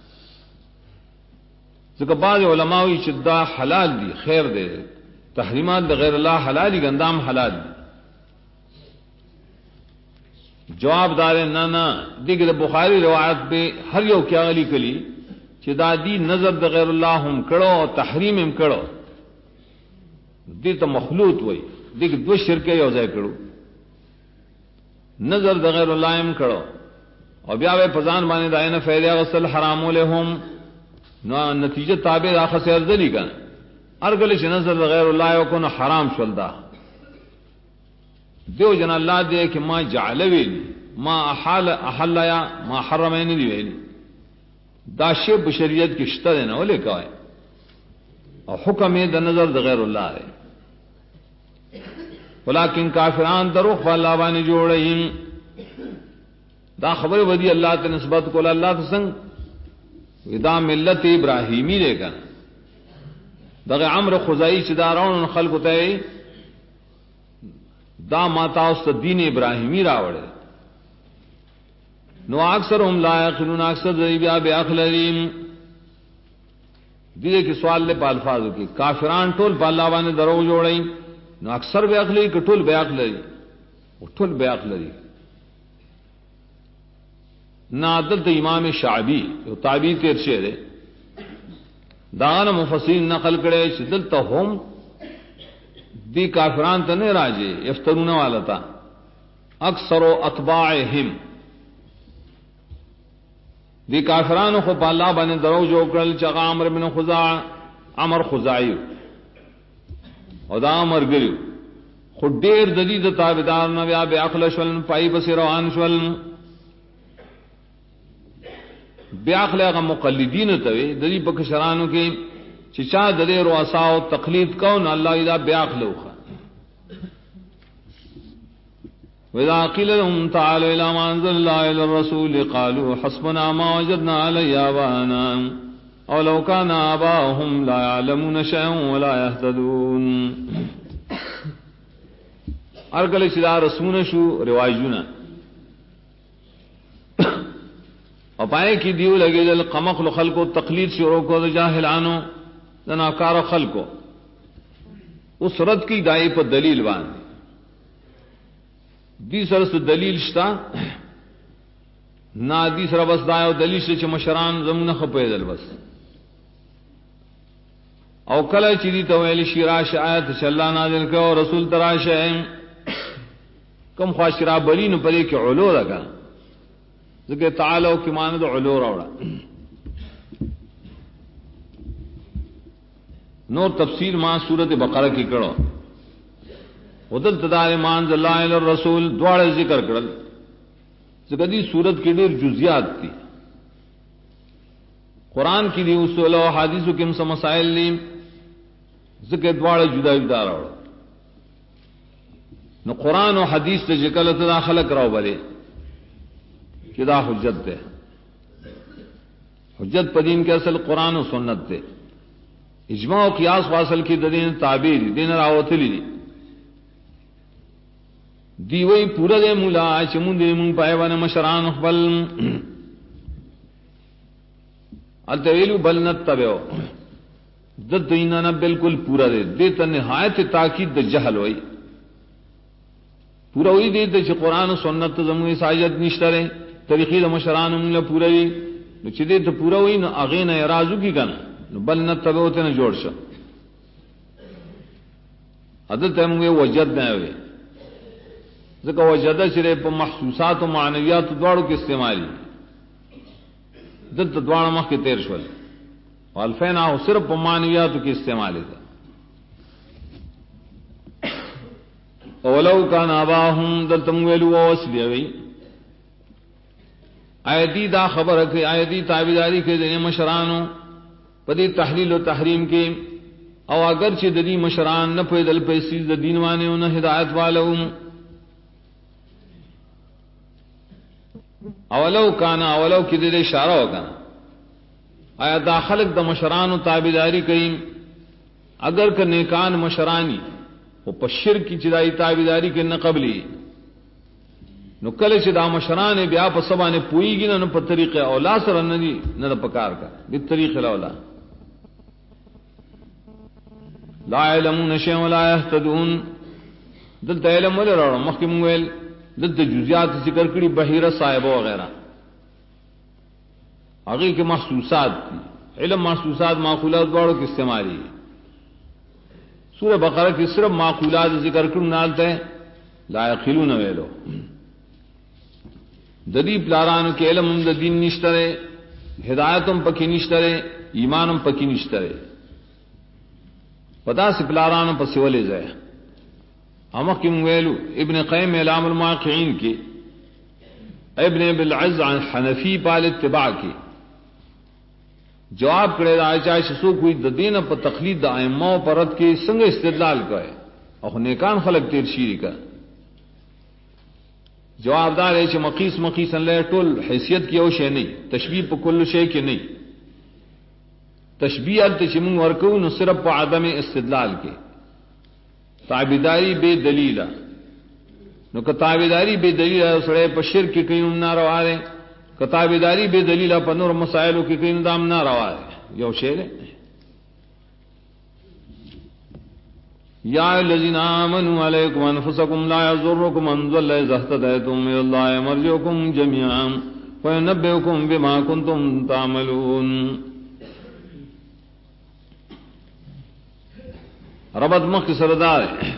ځکه بعض علماء وی چې دا حلال دي خیر دی تحریمات د غیر الله حلال دي ګندام حلال دي. جواب دار نه نه دغه بخاری روایت به هر یو کې غلي کلی چې دا دی نظر د غیر الله هم کړو او تحریم هم کړو دې ته مخلوط وای دغه دو شرک یو ځای کړو نظر د غیر الله هم کړو او بیا په ځان باندې داینه فائدہ غسل حرام لهم نو نتیجه تابع راخه سر ذلی کنه ارګل چې نظر د غیر الله یو کو نو حرام شول دا دیو جن الله دې کې ما جعل ویل ما احل یا ما حرمین دی ویل دا شی بشریت کې شته نه ولې کوي او حکم یې د نظر د غیر الله دی ولکن کافران دروغ الله باندې جوړین دا خبر ودی الله ته نسبت کول الله ته څنګه ودا ملت ابراهیمی لګا دغه عمرو خزائی چې دارون خلق ته دا ماتا اوس دین ابراهیمی راوړل نو اکثر هم لا یقلون اکثر دی بیا به اخلین دې کې سوال له الفاظو کې کافران ټول په الله باندې درو جوړي نو اکثر به اخلي ټول به اخلي او ټول به اخلي نادل د امام شعبی یو تعبیر تیر شه ده دا مفسرین نقل کړي چې دلته هم دی کافران ته نه راځي یفترون والا تا اکثر اتباعهم دی کافرانو خو په الله باندې درو جوړ کړل چې عامر بن خزاع عمر خزاعی او دا عمر ګریو خو ډیر د دې د تابعدار نه بیا به اخل شول پای بس روان شول بیا اخلاق مقلدین ته د دې په کشرانو کې چې چا د دې رؤسا او تقلید کون الله اذا بیا اخلوخه وإذا قيل لهم تعالوا إلى ما أنزل الله إلى الرسول قالوا حسبنا ما وجدنا عليه آباءنا أو لو كان آباؤهم لا يعلمون شيئا ولا يهتدون ارګل چې دا رسمونه شو رواجونه او پای کې دیو لګیدل قمقل خلقو تقلید شروع کو د جاهلانو د ناکار خلقو اوس رد کی دای په دلیل باندې دی سره څه دلیل شتا نا دی سره بس دا یو دلیل چې مشران زمونه خپېدل بس او کله چې دی ته ویل شیراش آیت چې الله نازل کړ او رسول تراشه کوم خاصرا بلین پرې کې علو راغا ځکه تعالی او کې مان د علو راوړه نور تفسیر ما سورۃ بقرہ کې کړو ودل تدار مان الله ال رسول دواړه ذکر کړل ځکه دې صورت کې ډېر جزئیات دي قران کې دی اصول او حدیثو کې هم مسائل دي ځکه دواړه جدا جدا راوړل نو قران او حدیث ته ذکر ته داخله کراو بلې چې دا حجت ده حجت پدین کې اصل قران او سنت ده اجماع او قیاس واصل کې د دین تابع دي دین راوتلی دي دی وی پورا دے مولا چې مونږ دې مونږ پایوانه مشران خپل التویل بل نتبعو د دینا نه بالکل پورا دے دیتا نہایت تاکید د جہل وئی پورا وئی دے چې قرآن و سنت زموږ ساجت نشته رے طریقې د مشرانو موږ پورا وي نو چې دې ته پورا وئی نو اغه نه رازو کی کنه نو بل نه تبوت نه جوړ شو عدالت موږ وجد نه وي ځکه وجد چې په محسوسات او معنویات دواړو کې استعمالي دلته دواړه مخ کې تیر شول والفینا او صرف په معنویاتو کې استعمالي ده اولو کان اباهم دلته ویلو وسلی وی ایدی دا خبره کوي ایدی تابعداري کوي د مشرانو په دې تحلیل او تحریم کې او اگر چې د دې مشران نه پیدل پیسې د دین باندې او نه هدایت والو اولو کان اولو کې د اشاره وکړه آیا دا خلق د مشرانو تابعداري کوي اگر که نیکان مشرانی او په شرک چې دای تابعداري کوي نه قبلي نو کله چې دا مشران بیا په سبانه پويږي نه په طریقه اولا سره نه دي نه په کار کا دي طریقه اولا لا علمون شيء ولا يهتدون دلته علم ولرو مخکې مونږ ویل دلته جزئیات ذکر کړي بحیره صاحب وغیرہ هغه کې محسوسات دي علم محسوسات معقولات دواړو کې استعمالي سورہ بقرہ کې صرف معقولات ذکر کړو نه آلته لا يعقلون ویلو د دې پلارانو کې علم هم د دین نشته هدایت هم پکې نشته ایمان هم پکې نشته پدا سي پلارانو په سیولې ځای امه کې ویلو ابن قیم اعلام الموقعين کې ابن بالعز عن حنفی پال اتباع کې جواب کړی راځي چې څوک کوئی د دین په تقلید د ائمه او پرد کې څنګه استدلال کوي او نیکان خلق تیر شيری کا جوابدار ہے چې مقیس الله ټول حیثیت کې او شی نه تشبیه په کل شی کې نه تشبیه ته چې موږ ورکو نو صرف په عدم استدلال کې تابعداري بے دلیل نو که تابعداري بے دلیل سره په شرک کې کوم ناروا ده که تابعداري بے دلیل په نور مسائلو کې کوم دام ناروا ده یو شی ده یا الذین آمنوا علیکم انفسکم لا یضرکم من ضل اذا اهتدیتم الی الله مرجعکم جميعا وینبئکم بما کنتم تعملون ربط مخ سردار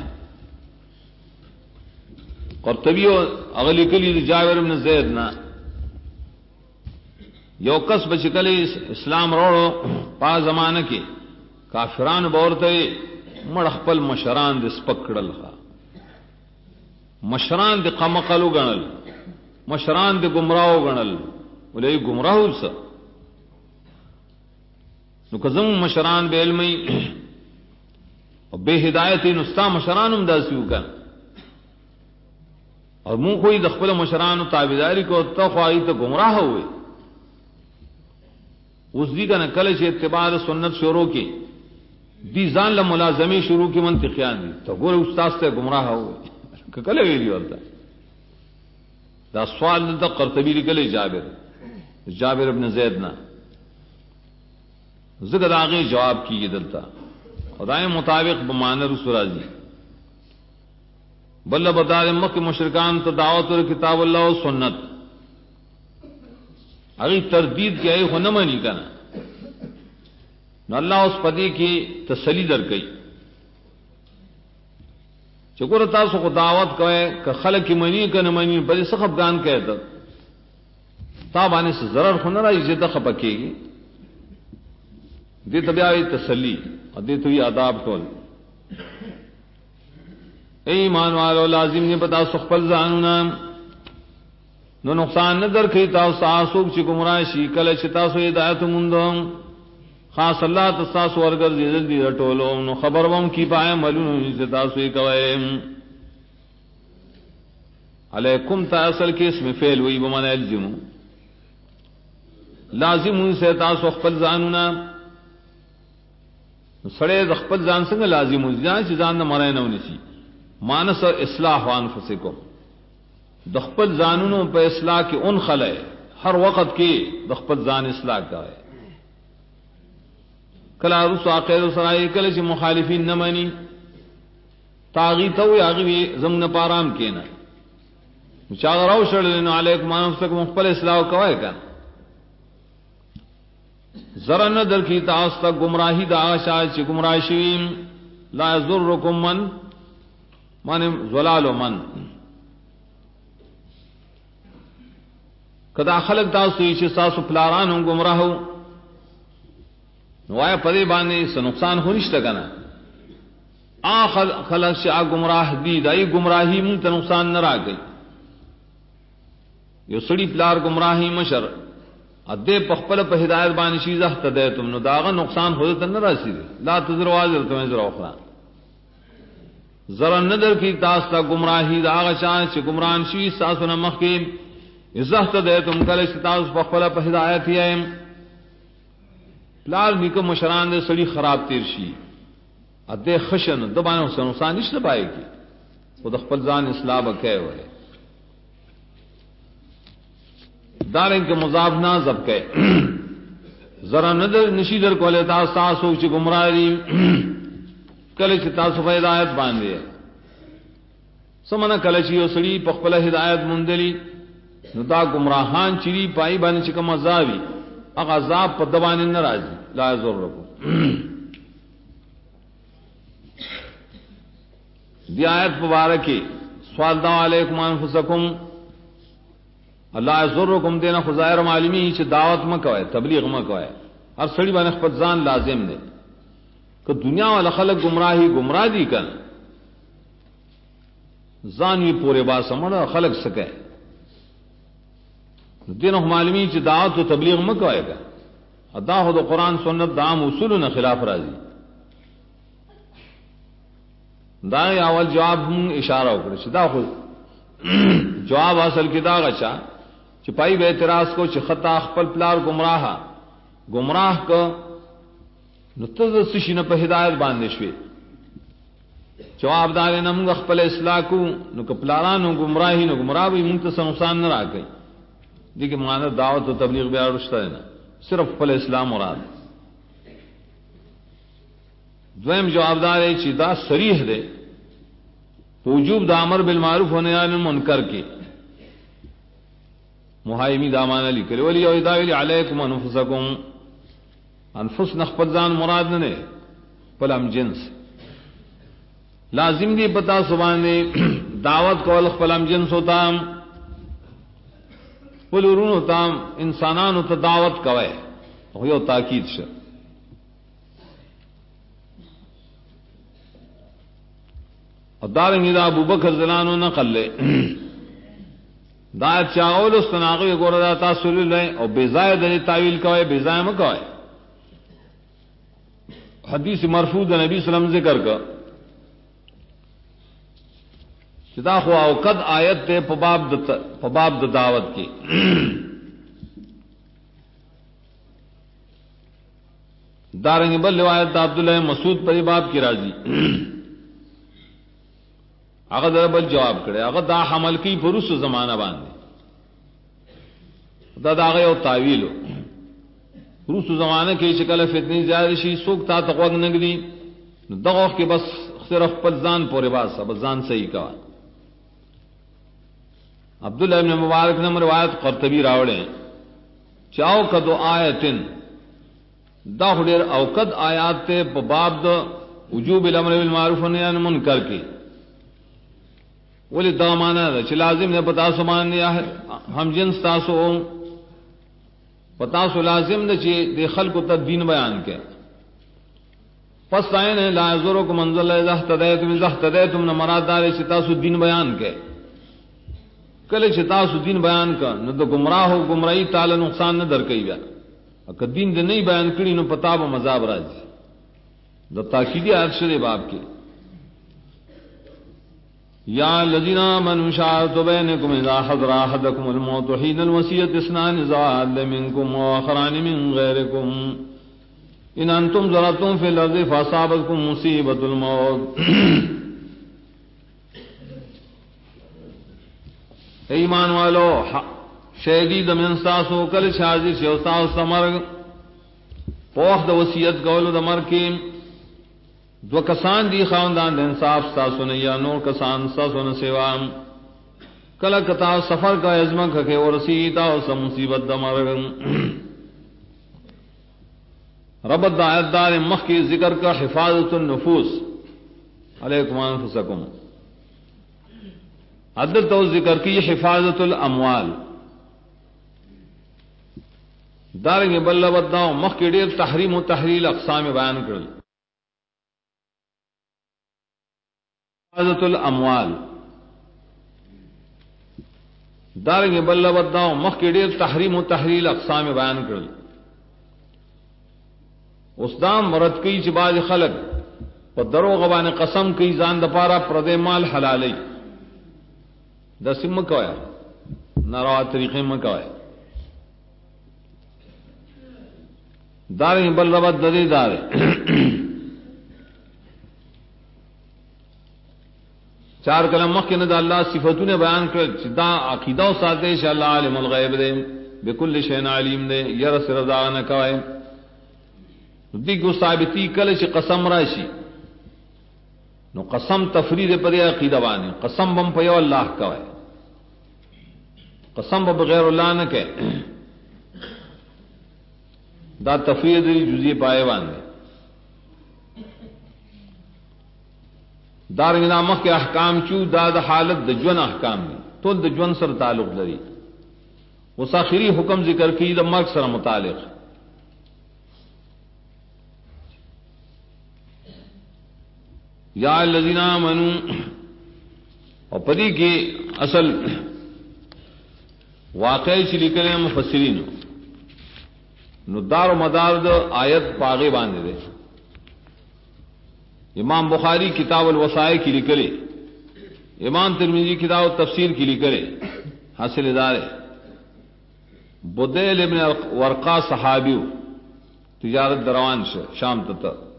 قرطبی اغلی کلی جابر بن زید نا یو کس بچکلی اسلام روڑو پا زمانہ کې کافران بورته مړ خپل مشران د سپکړل مشران د قمقلو غنل مشران د گمراهو غنل ولې گمراهو څه نو کزم مشران به علمي او به هدایت نو ستا مشرانم داسیو کړه او مون خو د خپل مشرانو تابعداري کو ته خو ایت گمراه وي اوس دې کنه کله چې اتباع سنت شروع کی دی ځان له ملازمي شروع کی منطقيان دي ته ګور استاد ته گمراه وي کله ویلی ورته دا سوال د قرطبي لیکل جابر ابن زید نا زګر هغه جواب کیږي دلته خدای مطابق بمانه رسول راضي بل بدار مکه مشرکان ته دعوت ور کتاب الله او سنت هغه تردید کوي خو نه مانی کنه نو الله اوس پدې کې تسلی درکې چې ګور تاسو خو دعوت کوي ک خلک منی کنه منی په څه خفغان کوي ته تا باندې ضرر خو نه راځي چې ته خپکیږي دې تبعی تسلی او دې توي آداب ټول ایمان والو لازم نه پتا خپل ځانونه نو نقصان نه درکې تاسو تاسو چې گمراه شي کله چې تاسو هدایت موندم خاص الله تاسو ورګر دې دې ټولو نو خبر ووم کی پای عملونه چې تاسو یې کوي علیکم تاسل کې اسم فعل وی بمعنی الزم لازم سے تاسو خپل ځانونه سړی د خپل ځان څنګه لازم وځي چې ځان نه مرای نه ونیسي مانس اصلاح وانفسکم د خپل ځانونو په اصلاح کې اون خلای هر وخت کې د خپل ځان اصلاح کوي کلا رسو عقید سرائی کلا چی مخالفین نمانی تاغی تو یاغی زمن پارام کینا چاگر او شرلنو علیکم انفسکم مخبل اصلاح کوئی کن ذرا در کی تاستا گمراہی دا آشا چی گمراہ شویم لا یضرکم من ظلال من کدا خلق تاسو چی ساسو پلاران ہم گمراہو نوایا پدے بانے سے نقصان ہو نشتا کنا خلق سے گمراہ دی دائی گمراہی من تا نقصان نہ را گئی یو سڑی پلار گمراہی مشر ادے پخپل پہ ہدایت بانی شیزہ تدیتم نو داغا نقصان ہو دیتا نہ راسی دے لا تزر وازر تمہیں ذرا اخرى ذرا ندر کی تاستا گمراہی دا آغا شان سے گمران شیز ساسو نمخ کی ازہ تدیتم کلش تاس پخپل پہ ہدایت ہی ایم پلار نیکو مشران دے سڑی خراب تیر شی ادے خشن دبانو سے نقصان نشتا پائے گی خود خپل ځان اصلاح بکے ہوئے دارن کے مضاف نہ ضبط کے ذرا نظر نشی در کو لیتا ساسو چ گمراہی کله چې تاسو په ہدایت باندې سمنه کله چې یو سړي په خپل ہدایت مندلی نو دا گمراهان چری پای باندې چې کوم عذابي هغه عذاب په دوانې ناراضي لا ضرورکم دی آیت مبارکی سوال دا علیکم انفسکم اللہ یضرکم دینا خزائر معلومی چ دعوت مکوئے تبلیغ مکوئے ہر سڑی باندې خپل ځان لازم دے کہ دنیا والا خلق گمراہی گمراہ دی کن ځان وی پورے با سمڑ خلق سکے دینا معلومی چ دعوت و تبلیغ مکوئے گا ادا خود قرآن سنت دام اصول خلاف راضی دا اول جواب ہم اشارہ وکړه چې دا خو جواب اصل کې دا غچا چې پای به اعتراض کو چې خطا خپل پلار گمراہ کو نو ته څه شي نه په هدایت باندې شوي جواب دار نه موږ خپل اصلاح کو نو کپلارانو گمراهی نو گمراه وي موږ ته نقصان نه راکړي دغه معنی دعوت او تبلیغ بیا ورشته نه صرف خپل اسلام مراد دویم جوابدار ہے چې دا صریح دے وجوب دا امر بالمعروف و نهی عن المنکر کے محایمی دامان علی کرے ولی او داویل علیکم انفسکم انفس نخپل ځان مراد نه پلم جنس لازم دی پتا سبحانه دعوت کول خپلم جنس ہوتا ولورون ہوتا انسانانو ته دعوت کوي خو یو تاکید شه دارنگی دا ابو بکر زلانو نقل لے دا چاول استناغی گورا دا تاثر لے اور بیزای دلی تاویل کوئے بیزای مکوئے حدیث مرفوع دا نبی صلی اللہ علیہ وسلم ذکر کا چدا خو اوقد آیت تے پباب دا دعوت کی دارنگی بل روایت دا عبداللہ مسعود پر باب کی راضی هغه دربل جواب کړي هغه دا حمل کی پروس زمانہ باندې دا هغه یو تعویل پروس زمانہ کې چې کله فتنې زیات شي څوک تا تقوګ نګدي دغه کې بس صرف خپل ځان پورې واسه بس ځان صحیح کا عبد الله ابن مبارک نے روایت قرطبی راوړې چاو کدو آیتن دا هډر اوقد آیات ته په باب د وجوب الامر بالمعروف والنهي عن المنکر کې ولی دا مانا دا چی لازم نے پتا سو ماننی ہم جنس تاسو پتا سو لازم دا چی دے خلق تا دین بیان کے پس آئین ہے لا یضرکم من ضل اذا اهتدیتم نہ مراد دار چی تاسو دین بیان کے کله چی تاسو دین بیان کا نہ تو گمراہ ہو گمراہی تعالی نقصان نہ در کئی بیا اگر دین دے نہیں بیان کری نو پتا با مذاب راځي دا تاکیدی آیت شری باب کی یا الذین آمنوا شهادة بینکم اذا حضر احدکم الموت حین الوصیۃ اثنان ذوی عدل منکم واخران من غیرکم ان انتم ضربتم فی الارض فاصابتکم مصیبۃ الموت ایمان والو شہیدی دمن ساسو کل شاذ شوسا سمر پوخ د وصیت کولو د مر کې دو کسان دی خاوندان د انصاف تاسو نه یا نور کسان تاسو نه سیوا کله کتا سفر کا ازمه کې ورسیدا او سم مصیبت د مر رب د آیت دار مخ کی ذکر کا حفاظت النفوس علیکم انفسکم عدل تو ذکر کی حفاظت الاموال دارنګ بل بداو مخ کې ډېر تحریم او تحلیل اقسام بیان کړل حفاظت الاموال دارنګ بل بداو مخ کې ډېر تحریم او تحلیل اقسام بیان کړل اوس دا مراد کوي چې باز خلک په دروغ باندې قسم کوي ځان د پاره پردې مال حلالي د سم کوي ناروا طریقې مکوي دارنګ بل رب د دې دار چار کلم مخکې نه د الله صفاتونه بیان کړل چې دا عقیده او ساته انشاء الله عالم الغیب دی بكل شیء علیم دی ير سر دا نه کوي دغه ثابتی کله چې قسم راشي نو قسم تفرید پر عقیده باندې قسم بم په یو الله کوي قسم به بغیر الله نه کوي دا تفرید جزئی پای باندې دارنګ نامه کې احکام چو دا د حالت د ژوند احکام دي ټول د ژوند سره تعلق لري وساخري حکم ذکر کړي د مرګ سره متعلق یا الذین آمنو او پدې کې اصل واقعي چې لیکل مفسرین نو دار و مدار د آیت پاغه باندې ده امام بخاری کتاب الوصایا کی لکھے امام ترمذی کتاب التفسیر کی لکھے حاصل دار بدیل ابن ورقا صحابی تجارت دروان شام ته